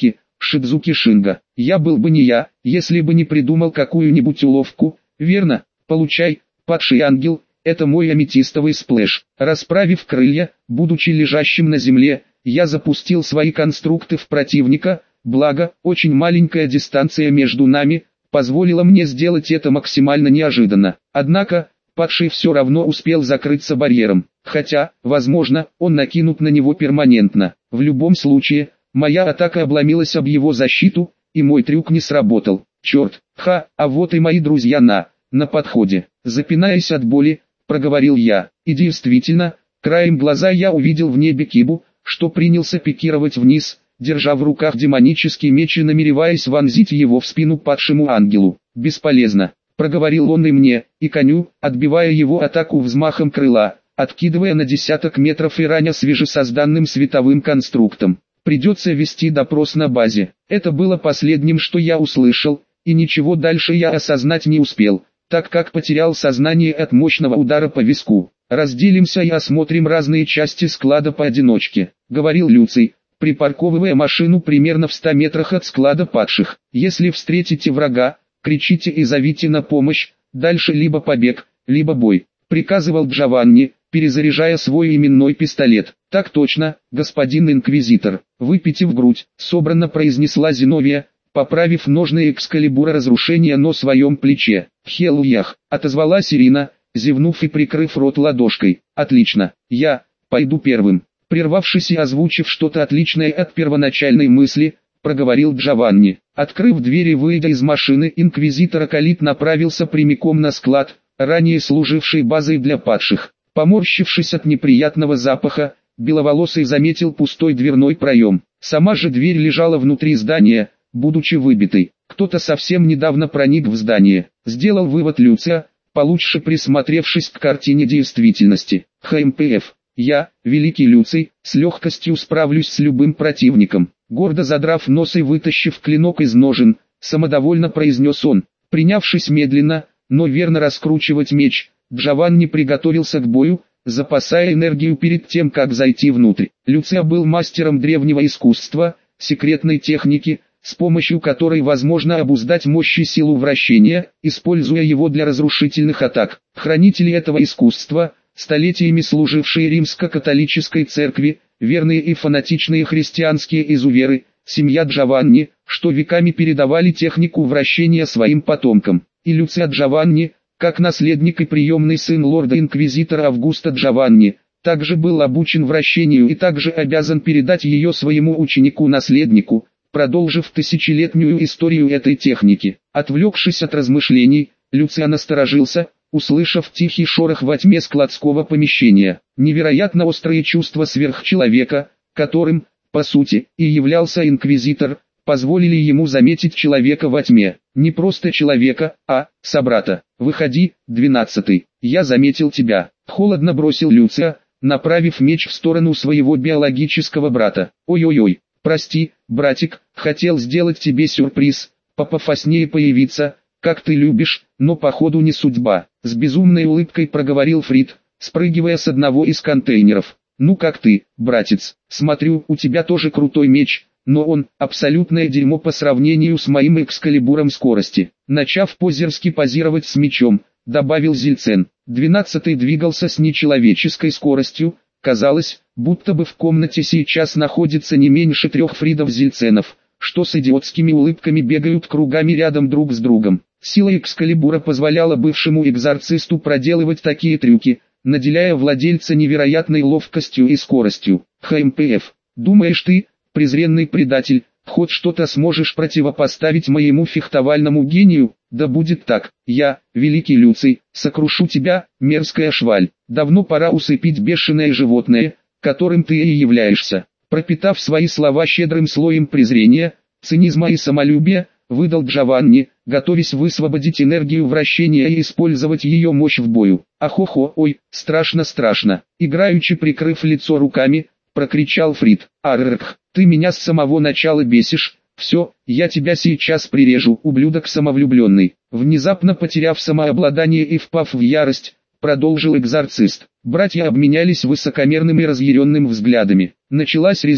Шидзуки Шинга. Я был бы не я, если бы не придумал какую-нибудь уловку, верно? Получай, падший ангел, это мой аметистовый сплэш. Расправив крылья, будучи лежащим на земле, я запустил свои конструкты в противника, благо, очень маленькая дистанция между нами, позволила мне сделать это максимально неожиданно. Однако, падший все равно успел закрыться барьером, хотя, возможно, он накинут на него перманентно. В любом случае, моя атака обломилась об его защиту, и мой трюк не сработал. Черт, ха, а вот и мои друзья на, на подходе. Запинаясь от боли, проговорил я, и действительно, краем глаза я увидел в небе Кибу, что принялся пикировать вниз, держа в руках демонический меч и намереваясь вонзить его в спину падшему ангелу. «Бесполезно», — проговорил он и мне, и коню, отбивая его атаку взмахом крыла, откидывая на десяток метров и раня свежесозданным световым конструктом. «Придется вести допрос на базе». Это было последним, что я услышал, и ничего дальше я осознать не успел, так как потерял сознание от мощного удара по виску. «Разделимся и осмотрим разные части склада поодиночке», — говорил Люций, припарковывая машину примерно в ста метрах от склада падших. «Если встретите врага, кричите и зовите на помощь, дальше либо побег, либо бой», — приказывал Джованни, перезаряжая свой именной пистолет. «Так точно, господин инквизитор», — выпитив грудь, собранно произнесла Зиновия, поправив ножны экскалибура разрушения на своем плече. «Хелуях», — отозвалась Ирина, зевнув и прикрыв рот ладошкой. «Отлично, я пойду первым». Прервавшись и озвучив что-то отличное от первоначальной мысли, проговорил Джованни. Открыв дверь и выйдя из машины, инквизитор Акалит направился прямиком на склад, ранее служивший базой для падших. Поморщившись от неприятного запаха, Беловолосый заметил пустой дверной проем. Сама же дверь лежала внутри здания, будучи выбитой. Кто-то совсем недавно проник в здание. Сделал вывод Люция, получше присмотревшись к картине действительности. ХМПФ. Я, великий Люций, с легкостью справлюсь с любым противником. Гордо задрав нос и вытащив клинок из ножен, самодовольно произнес он. Принявшись медленно, но верно раскручивать меч, Джованни приготовился к бою, запасая энергию перед тем, как зайти внутрь. Люция был мастером древнего искусства, секретной техники, с помощью которой возможно обуздать мощь и силу вращения, используя его для разрушительных атак. Хранители этого искусства, столетиями служившие римско-католической церкви, верные и фанатичные христианские изуверы, семья Джованни, что веками передавали технику вращения своим потомкам. И Люция Джованни, как наследник и приемный сын лорда-инквизитора Августа Джованни, также был обучен вращению и также обязан передать ее своему ученику-наследнику, продолжив тысячелетнюю историю этой техники. Отвлекшись от размышлений, Люция насторожился, услышав тихий шорох во тьме складского помещения. Невероятно острые чувства сверхчеловека, которым, по сути, и являлся инквизитор, позволили ему заметить человека во тьме. Не просто человека, а собрата. «Выходи, двенадцатый, я заметил тебя», — холодно бросил Люция, направив меч в сторону своего биологического брата. «Ой-ой-ой, прости, братик, хотел сделать тебе сюрприз, попофаснее появиться, как ты любишь, но походу не судьба», — с безумной улыбкой проговорил Фрид, спрыгивая с одного из контейнеров. «Ну как ты, братец, смотрю, у тебя тоже крутой меч, но он абсолютное дерьмо по сравнению с моим экскалибуром скорости». Начав позерски позировать с мечом, добавил Зильцен. Двенадцатый двигался с нечеловеческой скоростью, казалось, будто бы в комнате сейчас находится не меньше трех Фридов Зильценов, что с идиотскими улыбками бегают кругами рядом друг с другом. Сила экскалибура позволяла бывшему экзорцисту проделывать такие трюки, наделяя владельца невероятной ловкостью и скоростью. ХМПФ. Думаешь ты, презренный предатель, хоть что-то сможешь противопоставить моему фехтовальному гению? Да будет так. Я, великий Люций, сокрушу тебя, мерзкая шваль. Давно пора усыпить бешеное животное, которым ты и являешься. Пропитав свои слова щедрым слоем презрения, цинизма и самолюбия, выдал Джованни, готовясь высвободить энергию вращения и использовать ее мощь в бою. «Ахохо, ой, страшно-страшно!» Играючи прикрыв лицо руками, прокричал Фрид. «Арррх, ты меня с самого начала бесишь, все, я тебя сейчас прирежу, ублюдок самовлюбленный». Внезапно потеряв самообладание и впав в ярость, продолжил экзорцист. Братья обменялись высокомерными разъяренными взглядами. Началась резня.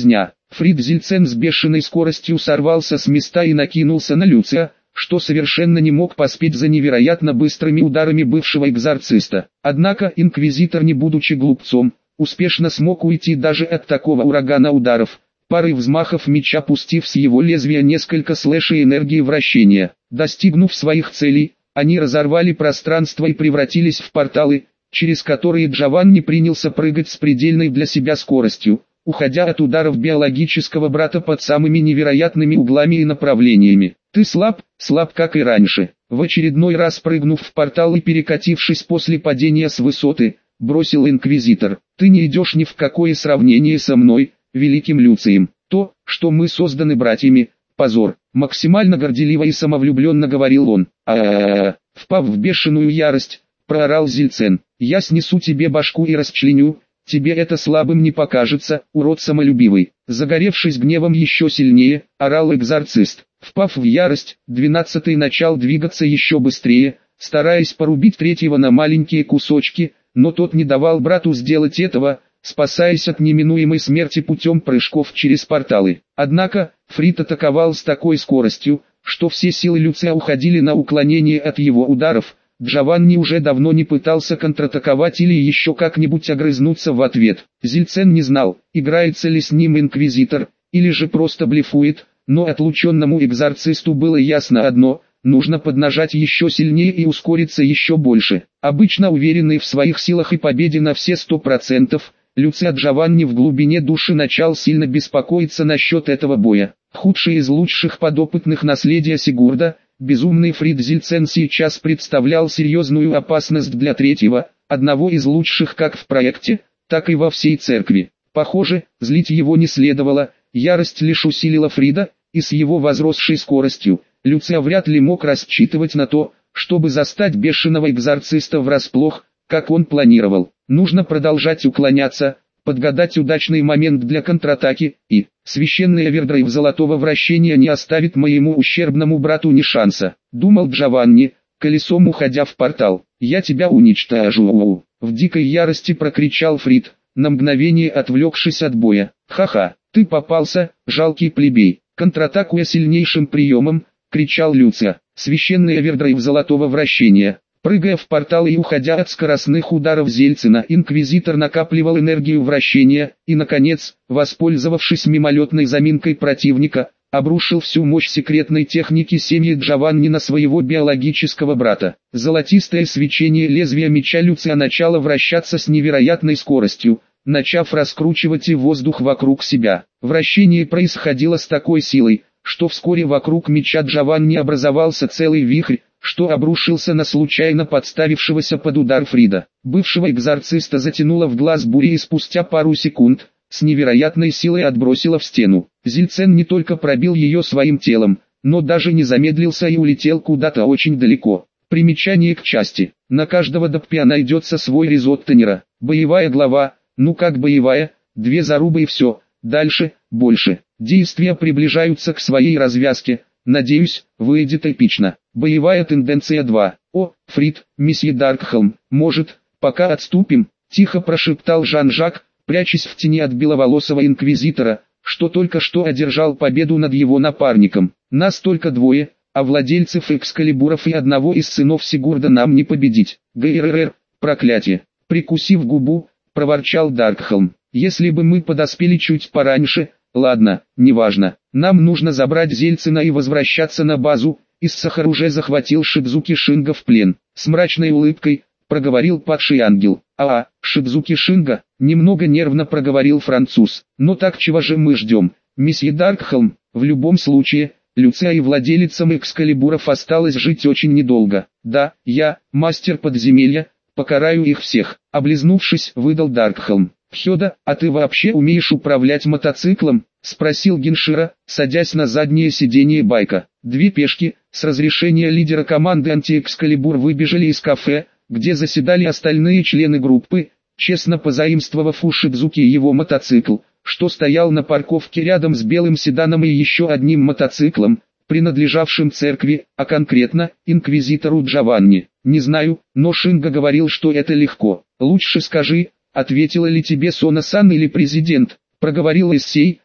Фрид Зильцен с бешеной скоростью сорвался с места и накинулся на Люция, что совершенно не мог поспеть за невероятно быстрыми ударами бывшего экзорциста. Однако инквизитор, не будучи глупцом, успешно смог уйти даже от такого урагана ударов, парой взмахов меча пустив с его лезвия несколько слэшей энергии вращения. Достигнув своих целей, они разорвали пространство и превратились в порталы, через которые Джованни принялся прыгать с предельной для себя скоростью, уходя от ударов биологического брата под самыми невероятными углами и направлениями. «Ты слаб, слаб как и раньше». В очередной раз прыгнув в портал и перекатившись после падения с высоты, бросил инквизитор: «Ты не идешь ни в какое сравнение со мной, великим Люцием. То, что мы созданы братьями, позор». Максимально горделиво и самовлюбленно говорил он. «А-а-а!» Впав в бешеную ярость, проорал Зильцен: «Я снесу тебе башку и расчленю. Тебе это слабым не покажется, урод самолюбивый». Загоревшись гневом еще сильнее, орал экзорцист. Впав в ярость, двенадцатый начал двигаться еще быстрее, стараясь порубить третьего на маленькие кусочки, но тот не давал брату сделать этого, спасаясь от неминуемой смерти путем прыжков через порталы. Однако, Фрид атаковал с такой скоростью, что все силы Люция уходили на уклонение от его ударов. Джованни уже давно не пытался контратаковать или еще как-нибудь огрызнуться в ответ. Зильцен не знал, играется ли с ним инквизитор, или же просто блефует, но отлученному экзорцисту было ясно одно: нужно поднажать еще сильнее и ускориться еще больше. Обычно уверенный в своих силах и победе на все сто процентов, Люцио Джованни в глубине души начал сильно беспокоиться насчет этого боя. Худший из лучших подопытных наследия Сигурда, безумный Фрид Зильцен сейчас представлял серьезную опасность для третьего, одного из лучших как в проекте, так и во всей церкви. Похоже, злить его не следовало, ярость лишь усилила Фрида, и с его возросшей скоростью, Люцио вряд ли мог рассчитывать на то, чтобы застать бешеного экзорциста врасплох, как он планировал. Нужно продолжать уклоняться, подгадать удачный момент для контратаки, и священный овердрайв золотого вращения не оставит моему ущербному брату ни шанса, думал Джованни, колесом уходя в портал. «Я тебя уничтожу!» В дикой ярости прокричал Фрид, на мгновение отвлекшись от боя. «Ха-ха, ты попался, жалкий плебей!» Контратакуя сильнейшим приемом, кричал Люцио. Священный овердрайв золотого вращения. Прыгая в портал и уходя от скоростных ударов Зельцина, инквизитор накапливал энергию вращения, и наконец, воспользовавшись мимолетной заминкой противника, обрушил всю мощь секретной техники семьи Джованни на своего биологического брата. Золотистое свечение лезвия меча Люцио начало вращаться с невероятной скоростью, начав раскручивать и воздух вокруг себя. Вращение происходило с такой силой, что вскоре вокруг меча Джованни образовался целый вихрь, что обрушился на случайно подставившегося под удар Фрида. Бывшего экзорциста затянуло в глаз бури и спустя пару секунд, с невероятной силой отбросило в стену. Зильцен не только пробил ее своим телом, но даже не замедлился и улетел куда-то очень далеко. Примечание к части. На каждого доппия найдется свой резоттонера. Боевая глава, ну как боевая, две зарубы и все, дальше, больше. Действия приближаются к своей развязке, надеюсь, выйдет эпично. Боевая тенденция два. «О, Фрид, месье Даркхолм, может, пока отступим?» — тихо прошептал Жан-Жак, прячась в тени от беловолосого инквизитора, что только что одержал победу над его напарником. «Нас только двое, а владельцев экскалибуров и одного из сынов Сигурда нам не победить. ГРР, проклятие!» Прикусив губу, проворчал Даркхолм. «Если бы мы подоспели чуть пораньше, ладно, неважно. Нам нужно забрать Зельцина и возвращаться на базу. Иссахар уже захватил Шидзуки Шинга в плен». С мрачной улыбкой проговорил падший ангел. «А, Шидзуки Шинга», немного нервно проговорил француз. «Но так чего же мы ждем, месье Даркхолм? В любом случае, Люцио и владелицам экскалибуров осталось жить очень недолго. Да, я, мастер подземелья, покараю их всех», — облизнувшись, выдал Даркхолм. «Хёда, а ты вообще умеешь управлять мотоциклом?» — спросил Геншира, садясь на заднее сиденье байка. Две пешки, с разрешения лидера команды антиэкскалибур, выбежали из кафе, где заседали остальные члены группы, честно позаимствовав у Шидзуки его мотоцикл, что стоял на парковке рядом с белым седаном и еще одним мотоциклом, принадлежавшим церкви, а конкретно, инквизитору Джованни. «Не знаю, но Шинга говорил, что это легко. Лучше скажи, ответила ли тебе Сона-сан или президент?» — проговорил Иссей,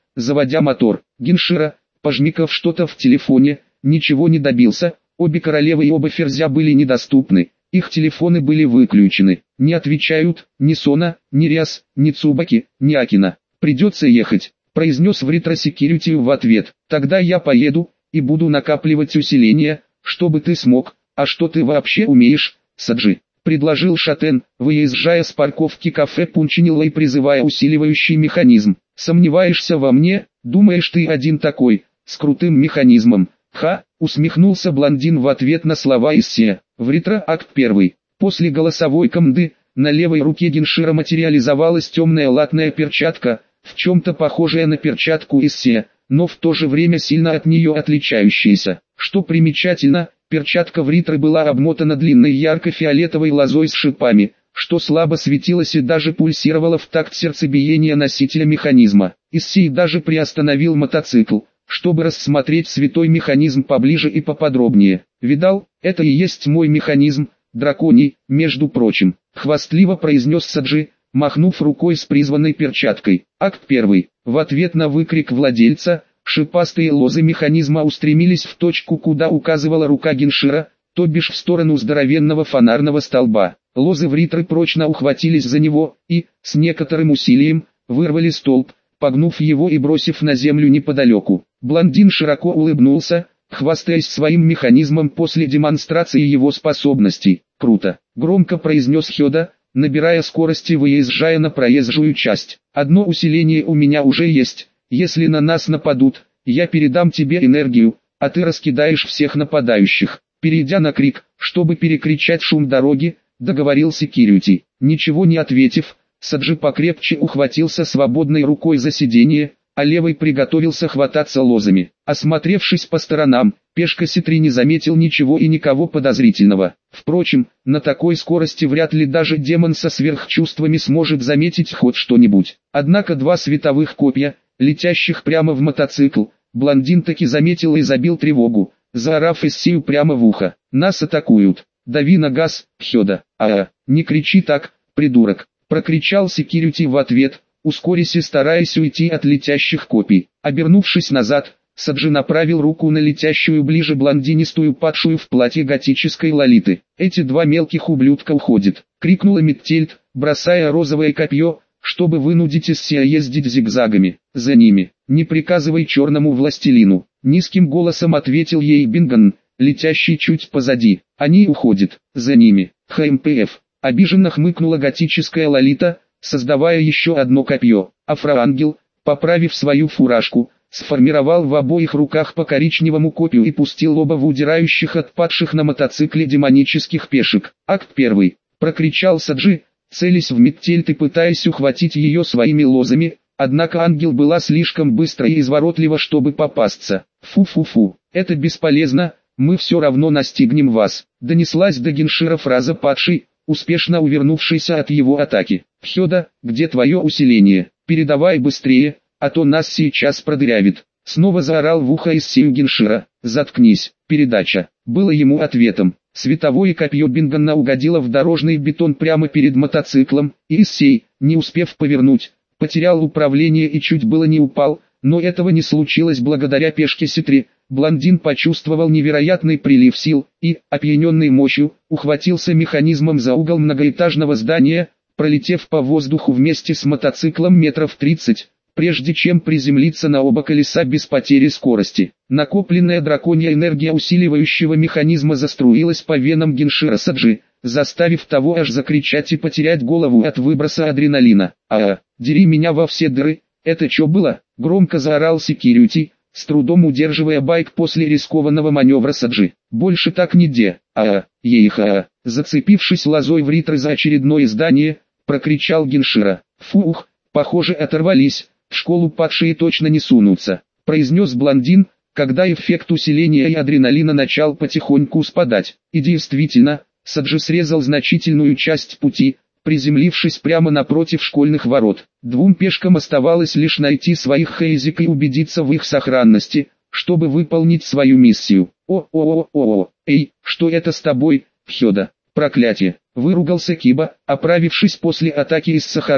заводя мотор. Геншира, пожмякав что-то в телефоне, ничего не добился, обе королевы и оба ферзя были недоступны, их телефоны были выключены. Не отвечают ни Сона, ни Риас, ни Цубаки, ни Акина. «Придется ехать», — произнес в ретро-секьюрити в ответ. «Тогда я поеду и буду накапливать усиление, чтобы ты смог. А что ты вообще умеешь, Саджи?» — предложил Шатен, выезжая с парковки кафе Пунчинилла и призывая усиливающий механизм. «Сомневаешься во мне? Думаешь, ты один такой, с крутым механизмом?» «Ха!» — усмехнулся блондин в ответ на слова Иссе. В ретро-акт первый. После голосовой команды, на левой руке Геншира материализовалась темная латная перчатка, в чем-то похожая на перчатку Иссе, но в то же время сильно от нее отличающаяся. Что примечательно, перчатка в ретро была обмотана длинной ярко-фиолетовой лозой с шипами, что слабо светилось и даже пульсировало в такт сердцебиения носителя механизма. Иссе даже приостановил мотоцикл, чтобы рассмотреть святой механизм поближе и поподробнее. «Видал, это и есть мой механизм, драконий, между прочим», — хвастливо произнес Саджи, махнув рукой с призванной перчаткой. Акт первый. В ответ на выкрик владельца, шипастые лозы механизма устремились в точку, куда указывала рука Геншира, то бишь в сторону здоровенного фонарного столба. Лозы в ретро прочно ухватились за него и, с некоторым усилием, вырвали столб, погнув его и бросив на землю неподалеку. Блондин широко улыбнулся, хвастаясь своим механизмом после демонстрации его способностей. «Круто!» — громко произнес Хёда, набирая скорости, выезжая на проезжую часть. «Одно усиление у меня уже есть, если на нас нападут, я передам тебе энергию, а ты раскидаешь всех нападающих». Перейдя на крик, чтобы перекричать шум дороги, договорил секьюрити. Ничего не ответив, Саджи покрепче ухватился свободной рукой за сиденье, а левой приготовился хвататься лозами. Осмотревшись по сторонам, пешка Ситри не заметил ничего и никого подозрительного. Впрочем, на такой скорости вряд ли даже демон со сверхчувствами сможет заметить хоть что-нибудь. Однако два световых копья, летящих прямо в мотоцикл, блондин таки заметил и забил тревогу, заорав Иссею прямо в ухо. «Нас атакуют! Дави на газ, Хёда!» «А-а, не кричи так, придурок!» — прокричал секьюрити в ответ, ускорясь и стараясь уйти от летящих копий. Обернувшись назад, Саджи направил руку на летящую ближе блондинистую падшую в платье готической лолиты. «Эти два мелких ублюдка уходят!» — крикнула Меттельд, бросая розовое копье, чтобы вынудить Иссея ездить зигзагами. «За ними! Не приказывай черному властелину!» — низким голосом ответил ей Бинган, летящий чуть позади. «Они уходят! За ними!» «ХМПФ!» — обиженно хмыкнула готическая лолита, создавая еще одно копье. Афроангел, поправив свою фуражку, сформировал в обоих руках по коричневому копью и пустил оба в удирающих от падших на мотоцикле демонических пешек. Акт первый. Прокричал Саджи, целясь в Меттельд и пытаясь ухватить ее своими лозами, однако ангел была слишком быстро и изворотлива, чтобы попасться. «Фу-фу-фу, это бесполезно, мы все равно настигнем вас», — донеслась до Геншира фраза падшей, успешно увернувшийся от его атаки. «Хёда, где твое усиление? Передавай быстрее, а то нас сейчас продырявит». Снова заорал в ухо Иссею Геншира. «Заткнись, передача», было ему ответом. Световое копье Бингана угодило в дорожный бетон прямо перед мотоциклом, и Иссей, не успев повернуть, потерял управление и чуть было не упал, но этого не случилось благодаря пешке Ситри. Блондин почувствовал невероятный прилив сил и, опьяненный мощью, ухватился механизмом за угол многоэтажного здания, пролетев по воздуху вместе с мотоциклом метров тридцать, прежде чем приземлиться на оба колеса без потери скорости. Накопленная драконья энергия усиливающего механизма заструилась по венам Геншира Саджи, заставив того аж закричать и потерять голову от выброса адреналина. «А, дери меня во все дыры, это чё было?» — громко заорал секьюрити, с трудом удерживая байк после рискованного маневра Саджи. «Больше так нигде. А, ейха!» Зацепившись лозой в ретро за очередное здание, прокричал Геншира. «Фух, похоже оторвались, в школу падшие точно не сунутся», произнес блондин, когда эффект усиления и адреналина начал потихоньку спадать. И действительно, Саджи срезал значительную часть пути, приземлившись прямо напротив школьных ворот. Двум пешкам оставалось лишь найти своих Хейзик и убедиться в их сохранности, чтобы выполнить свою миссию. «О-о-о-о-о, эй, что это с тобой, Хёда?» «Проклятие!» — выругался Киба, оправившись после атаки из Сахара,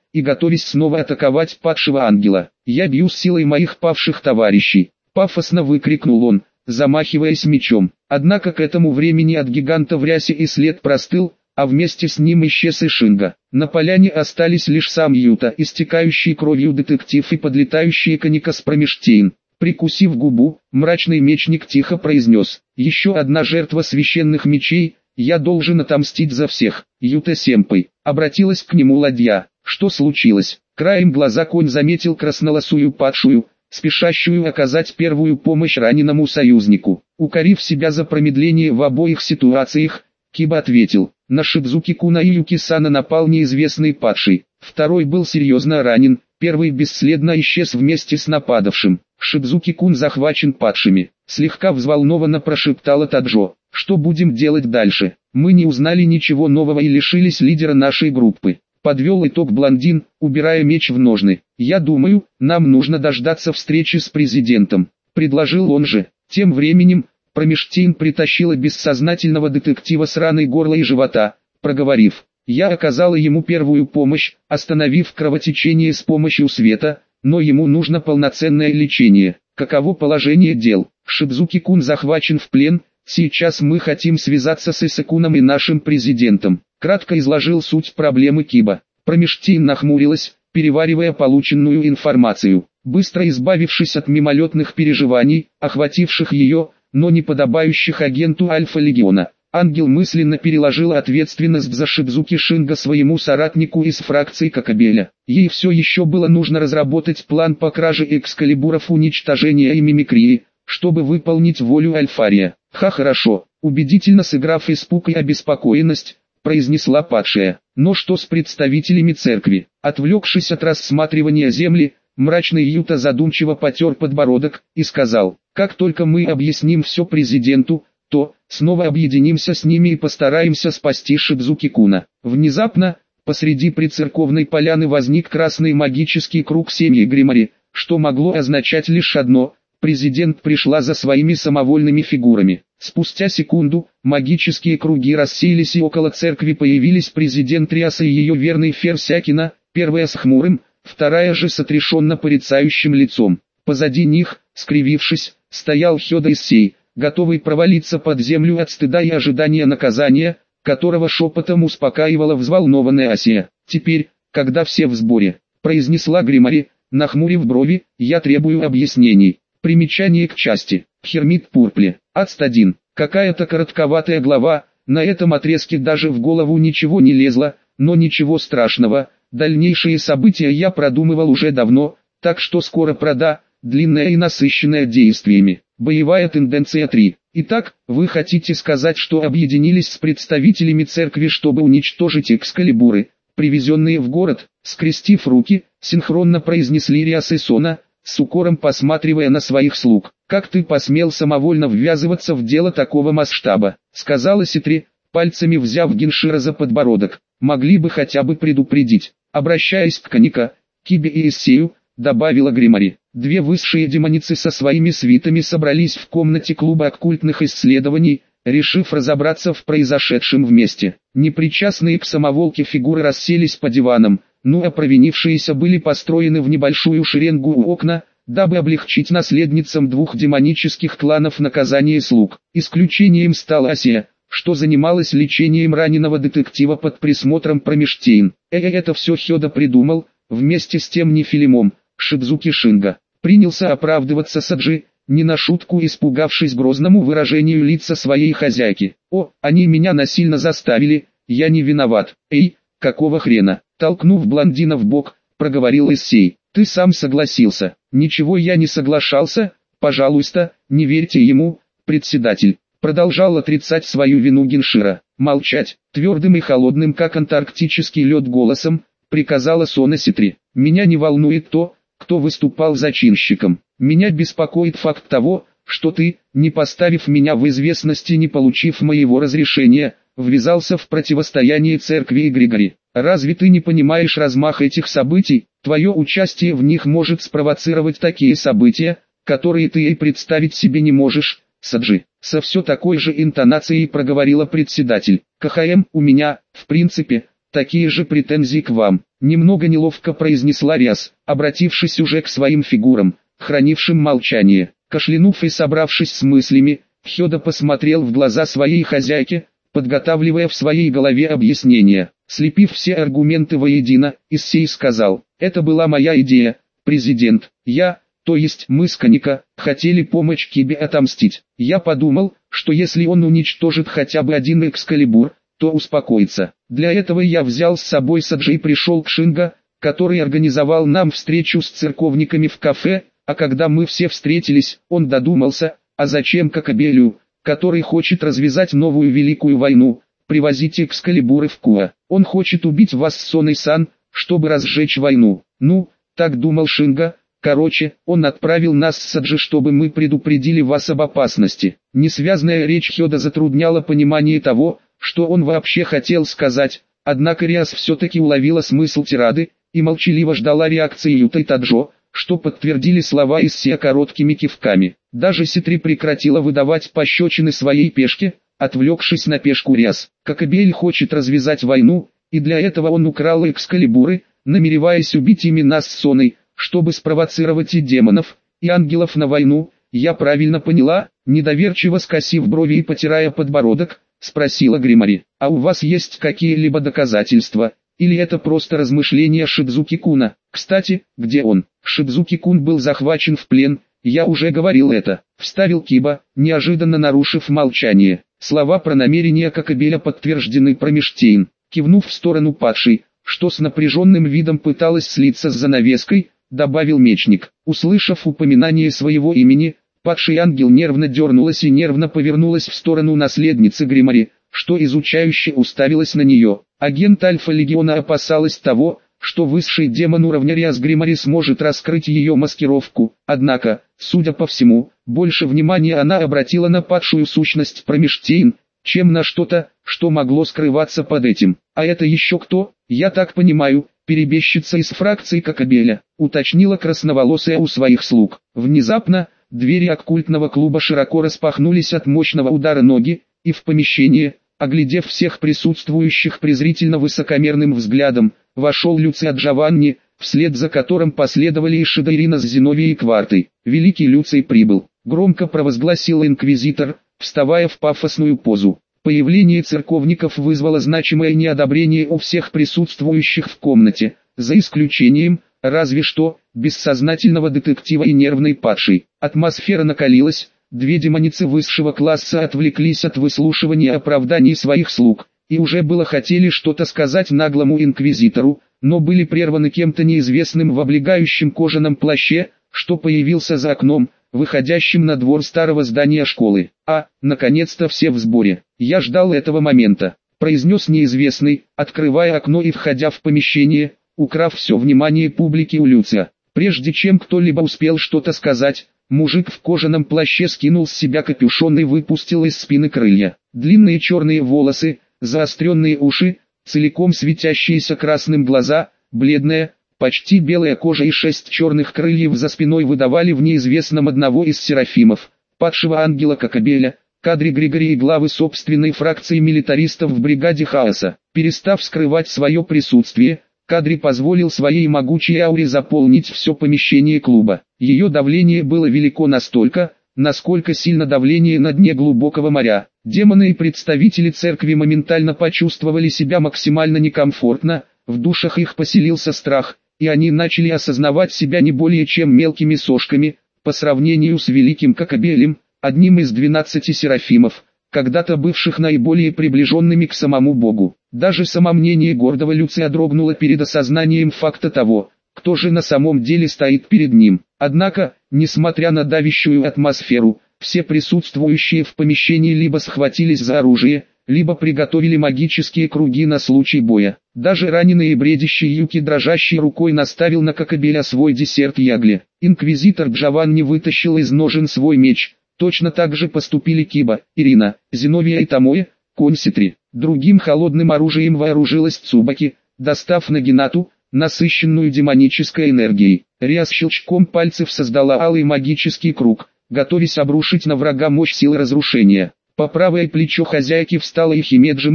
и готовясь снова атаковать падшего ангела. «Я бью с силой моих павших товарищей!» — пафосно выкрикнул он, замахиваясь мечом. Однако к этому времени от гиганта в рясе и след простыл, а вместе с ним исчез и Шинга. На поляне остались лишь сам Юта, истекающий кровью детектив и подлетающий Каника Промештейн. Прикусив губу, мрачный мечник тихо произнес: «Еще одна жертва священных мечей, я должен отомстить за всех». «Юта-сэмпай», обратилась к нему ладья. «Что случилось?» Краем глаза конь заметил краснолосую падшую, спешащую оказать первую помощь раненому союзнику. Укорив себя за промедление в обоих ситуациях, Киба ответил: «На Шидзуки-куна и Юки-сана напал неизвестный падший. Второй был серьезно ранен, первый бесследно исчез вместе с нападавшим. Шидзуки-кун захвачен падшими», — слегка взволнованно прошептала Таджо. «Что будем делать дальше? Мы не узнали ничего нового и лишились лидера нашей группы», — подвел итог блондин, убирая меч в ножны. «Я думаю, нам нужно дождаться встречи с президентом», — предложил он же. Тем временем Промештейн притащила бессознательного детектива с раной горла и живота, проговорив: «Я оказала ему первую помощь, остановив кровотечение с помощью света, но ему нужно полноценное лечение. Каково положение дел? Шидзуки-кун захвачен в плен, сейчас мы хотим связаться с Исакуном и нашим президентом», — кратко изложил суть проблемы Киба. Промештейн нахмурилась, переваривая полученную информацию. Быстро избавившись от мимолетных переживаний, охвативших ее, но не подобающих агенту Альфа-легиона, ангел мысленно переложила ответственность за Шидзуки Шинга своему соратнику из фракции Кокабеля. Ей все еще было нужно разработать план по краже экскалибуров, уничтожения и мимикрии, чтобы выполнить волю Альфария. «Ха, хорошо», убедительно сыграв испуг и обеспокоенность, произнесла падшая. «Но что с представителями церкви?» Отвлекшись от рассматривания земли, мрачный Юта задумчиво потер подбородок и сказал: «Как только мы объясним все президенту, то снова объединимся с ними и постараемся спасти Шидзуки-куна». Внезапно, посреди прицерковной поляны возник красный магический круг семьи Гримари, что могло означать лишь одно: президент пришла за своими самовольными фигурами. Спустя секунду, магические круги рассеялись и около церкви появились президент Риаса и ее верный Ферсякина, первая с хмурым, вторая же с отрешенно порицающим лицом. Позади них, скривившись, стоял Хёда Issei, готовый провалиться под землю от стыда и ожидания наказания, которого шепотом успокаивала взволнованная Асия. «Теперь, когда все в сборе», — произнесла Гримари, нахмурив брови, — «я требую объяснений». Примечание к части. Хермит Пурпли. Акт один. Какая-то коротковатая глава, на этом отрезке даже в голову ничего не лезло, но ничего страшного, дальнейшие события я продумывал уже давно, так что скоро прода, длинная и насыщенная действиями. Боевая тенденция три. Итак, вы хотите сказать, что объединились с представителями церкви, чтобы уничтожить экскалибуры, привезенные в город? Скрестив руки, синхронно произнесли Риас и Сона, с укором посматривая на своих слуг. «Как ты посмел самовольно ввязываться в дело такого масштаба?» — сказала Ситри, пальцами взяв Геншира за подбородок. «Могли бы хотя бы предупредить». Обращаясь к Каника, Кибе и Иссею, добавила Гримари. Две высшие демоницы со своими свитами собрались в комнате клуба оккультных исследований, решив разобраться в произошедшем вместе. Непричастные к самоволке фигуры расселись по диванам, ну а провинившиеся были построены в небольшую шеренгу у окна, дабы облегчить наследницам двух демонических кланов наказание слуг. Исключением стала Асия, что занималась лечением раненого детектива под присмотром Промештейн. Э, -э это все Хёда придумал, вместе с тем Нефилимом, Шидзуки Шинга. Принялся оправдываться Саджи, не на шутку испугавшись грозному выражению лица своей хозяйки. «О, они меня насильно заставили, я не виноват. Эй, какого хрена?» Толкнув блондина в бок, проговорил Иссей. «Ты сам согласился». «Ничего я не соглашался, пожалуйста, не верьте ему, председатель». Продолжал отрицать свою вину Геншира. «Молчать», твердым и холодным как антарктический лед голосом, приказала Сона Ситри. «Меня не волнует то, кто выступал зачинщиком. Меня беспокоит факт того, что ты, не поставив меня в известность и не получив моего разрешения, ввязался в противостояние церкви и Григори. Разве ты не понимаешь размах этих событий? Твое участие в них может спровоцировать такие события, которые ты и представить себе не можешь, Саджи». Со все такой же интонацией проговорила председатель. «КХМ у меня, в принципе, такие же претензии к вам. Немного неловко произнесла Риас, обратившись уже к своим фигурам, хранившим молчание. Кашлянув и собравшись с мыслями, Хёда посмотрел в глаза своей хозяйке, подготавливая в своей голове объяснение. Слепив все аргументы воедино, Issei сказал: «Это была моя идея, президент. Я, то есть мы с Каника, хотели помочь Кибе отомстить. Я подумал, что если он уничтожит хотя бы один Экскалибур, то успокоится. Для этого я взял с собой Саджи и пришел к Шинго, который организовал нам встречу с церковниками в кафе, а когда мы все встретились, он додумался, а зачем Кокобелю, который хочет развязать новую великую войну, привозите Экскалибуры в Куа. Он хочет убить вас с Соной-сан, чтобы разжечь войну. Ну, так думал Шинго. Короче, он отправил нас с Саджи, чтобы мы предупредили вас об опасности». Несвязная речь Хёда затрудняла понимание того, что он вообще хотел сказать, однако Риас все-таки уловила смысл тирады, и молчаливо ждала реакции Юта и Таджо, что подтвердили слова Issei короткими кивками. Даже Ситри прекратила выдавать пощечины своей пешке, отвлекшись на пешку Риас. Кокобель хочет развязать войну, и для этого он украл Экскалибуры, намереваясь убить ими нас с Соной, чтобы спровоцировать и демонов, и ангелов на войну. Я правильно поняла? Недоверчиво скосив брови и потирая подбородок, спросила Гримари. А у вас есть какие-либо доказательства, или это просто размышления Шидзуки-куна? Кстати, где он? Шидзуки-кун был захвачен в плен, я уже говорил это, вставил Киба, неожиданно нарушив молчание. Слова про намерения Кокобеля подтверждены Промештейн. Кивнув в сторону падшей, что с напряженным видом пыталась слиться с занавеской, добавил мечник. Услышав упоминание своего имени, падший ангел нервно дернулась и нервно повернулась в сторону наследницы Гримари, что изучающе уставилась на нее. Агент Альфа-легиона опасалась того, что высший демон уровня Риас Гримари сможет раскрыть ее маскировку. Однако, судя по всему, больше внимания она обратила на падшую сущность Промештейн, чем на что-то, что могло скрываться под этим. А это еще кто? Я так понимаю, перебежчица из фракции Кокобеля, уточнила красноволосая у своих слуг. Внезапно, двери оккультного клуба широко распахнулись от мощного удара ноги, и в помещение, оглядев всех присутствующих презрительно высокомерным взглядом, вошел Люцио Джованни, вслед за которым последовали Ишида Ирина с Зиновией и Квартой. «Великий Люций прибыл», — громко провозгласил инквизитор, вставая в пафосную позу. Появление церковников вызвало значимое неодобрение у всех присутствующих в комнате, за исключением, разве что, бессознательного детектива и нервной падшей. Атмосфера накалилась, две демоницы высшего класса отвлеклись от выслушивания оправданий своих слуг, и уже было хотели что-то сказать наглому инквизитору, но были прерваны кем-то неизвестным в облегающем кожаном плаще, что появился за окном, выходящим на двор старого здания школы. «А, наконец-то все в сборе. Я ждал этого момента», — произнес неизвестный, открывая окно и входя в помещение, украв все внимание публики у Люцио. Прежде чем кто-либо успел что-то сказать, мужик в кожаном плаще скинул с себя капюшон и выпустил из спины крылья. Длинные черные волосы, заостренные уши, целиком светящиеся красным глаза, бледная, почти белая кожа и шесть черных крыльев за спиной выдавали в неизвестном одного из серафимов, падшего ангела Кокобеля, Кадри Григори и главы собственной фракции милитаристов в бригаде Хаоса. Перестав скрывать свое присутствие, Кадри позволил своей могучей ауре заполнить все помещение клуба. Ее давление было велико настолько, насколько сильно давление на дне глубокого моря. Демоны и представители церкви моментально почувствовали себя максимально некомфортно, в душах их поселился страх, и они начали осознавать себя не более чем мелкими сошками, по сравнению с великим Кокобелем, одним из двенадцати серафимов, когда-то бывших наиболее приближенными к самому Богу. Даже самомнение гордого Люцио дрогнуло перед осознанием факта того, кто же на самом деле стоит перед ним. Однако, несмотря на давящую атмосферу, все присутствующие в помещении либо схватились за оружие, либо приготовили магические круги на случай боя. Даже раненый и бредящий Юки дрожащей рукой наставил на Кокобеля свой десерт ягли. Инквизитор Джованни вытащил из ножен свой меч. Точно так же поступили Киба, Ирина, Зиновия и Томоэ, Конситри. Другим холодным оружием вооружилась Цубаки, достав Нагинату, насыщенную демонической энергией. Риас щелчком пальцев создала алый магический круг, готовясь обрушить на врага мощь силы разрушения. По правое плечо хозяйки встала и Химеджима,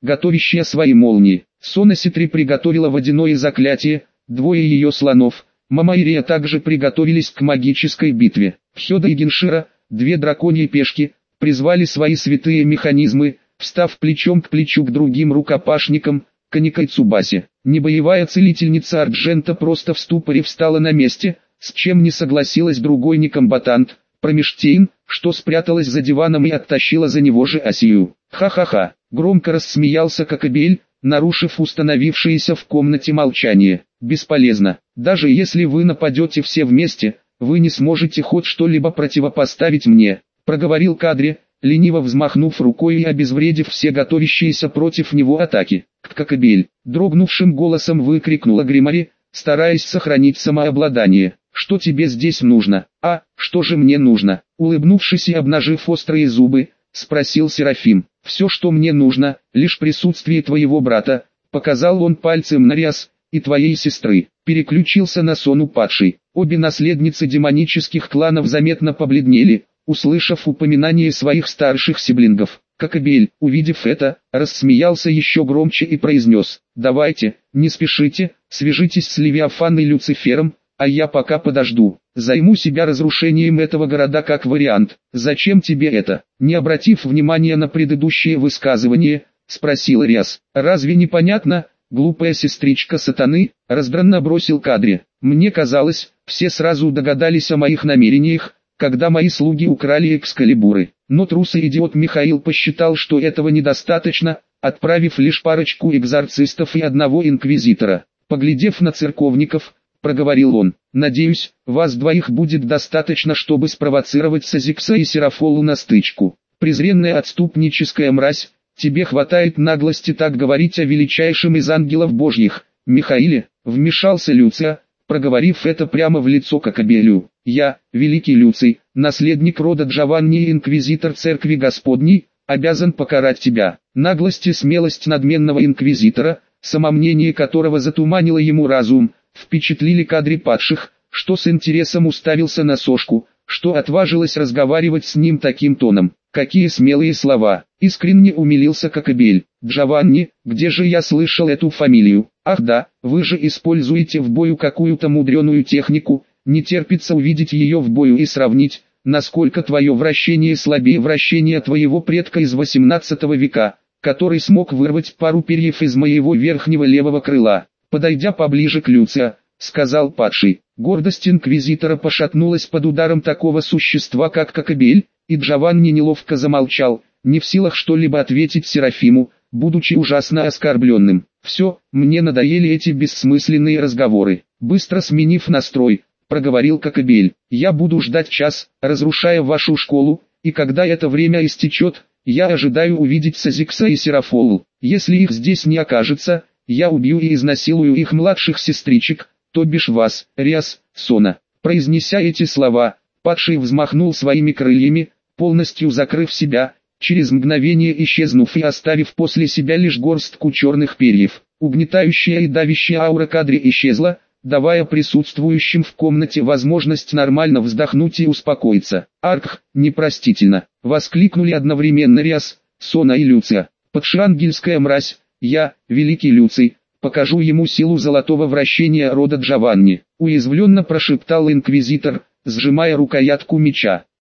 готовящая свои молнии. Сона Ситри приготовила водяное заклятие, двое ее слонов, Мама и Рия также приготовились к магической битве. Хёда и Геншира, две драконьи пешки, призвали свои святые механизмы, встав плечом к плечу к другим рукопашникам, Каника и Цубаси. Небоевая целительница Арджента просто в ступоре встала на месте, с чем не согласилась другой некомбатант, Промештейн, что спряталась за диваном и оттащила за него же Асию. Ха-ха-ха, громко рассмеялся Кокобель, нарушив установившееся в комнате молчание. Бесполезно, даже если вы нападете все вместе, вы не сможете хоть что-либо противопоставить мне, проговорил Кадри, лениво взмахнув рукой и обезвредив все готовящиеся против него атаки. Кокобель, дрогнувшим голосом выкрикнула Гримари, стараясь сохранить самообладание. Что тебе здесь нужно? А, что же мне нужно? Улыбнувшись и обнажив острые зубы, спросил Серафим. Все, что мне нужно, лишь присутствие твоего брата, показал он пальцем на Риас, и твоей сестры. Переключился на Сону падший. Обе наследницы демонических кланов заметно побледнели, услышав упоминание своих старших сиблингов. Кокобель, увидев это, рассмеялся еще громче и произнес: «Давайте, не спешите, свяжитесь с Левиафаном и Люцифером, а я пока подожду, займу себя разрушением этого города как вариант». «Зачем тебе это?» Не обратив внимания на предыдущее высказывание, спросил Риас. «Разве не понятно, глупая сестричка сатаны?» Раздранно бросил Кадри. «Мне казалось, все сразу догадались о моих намерениях, когда мои слуги украли экскалибуры. Но трус и идиот Михаил посчитал, что этого недостаточно, отправив лишь парочку экзорцистов и одного инквизитора. Поглядев на церковников, проговорил он: «Надеюсь, вас двоих будет достаточно, чтобы спровоцировать Сазикса и Серафолу на стычку. Презренная отступническая мразь, тебе хватает наглости так говорить о величайшем из ангелов божьих, Михаиле», вмешался Люция, проговорив это прямо в лицо Кокобелю. «Я, великий Люций, наследник рода Джованни и инквизитор церкви Господней, обязан покарать тебя». Наглость и смелость надменного инквизитора, самомнение которого затуманило ему разум, впечатлили Кадри падших, что с интересом уставился на Сошку, что отважилась разговаривать с ним таким тоном. «Какие смелые слова!» — искренне умилился Кокобель. «Джованни, где же я слышал эту фамилию? Ах да, вы же используете в бою какую-то мудреную технику, не терпится увидеть ее в бою и сравнить, насколько твое вращение слабее вращения твоего предка из восемнадцатого века, который смог вырвать пару перьев из моего верхнего левого крыла». Подойдя поближе к Люция, сказал падший. Гордость инквизитора пошатнулась под ударом такого существа, как Кокобель, и Джованни неловко замолчал, не в силах что-либо ответить Серафиму, будучи ужасно оскорбленным. «Все, мне надоели эти бессмысленные разговоры». Быстро сменив настрой, проговорил Кокобель: «Я буду ждать час, разрушая вашу школу, и когда это время истечет, я ожидаю увидеть Сазикса и Серафолу. Если их здесь не окажется, я убью и изнасилую их младших сестричек, то бишь вас, Риас, Сона». Произнеся эти слова, падший взмахнул своими крыльями, полностью закрыв себя, через мгновение исчезнув и оставив после себя лишь горстку черных перьев. Угнетающая и давящая аура Кадри исчезла, давая присутствующим в комнате возможность нормально вздохнуть и успокоиться. «Аркх, непростительно!» — воскликнули одновременно Риас, Сона и Люция. «Подшангельская мразь! Я, великий Люций, покажу ему силу золотого вращения рода Джованни», — уязвленно прошептал инквизитор, сжимая рукоятку меча.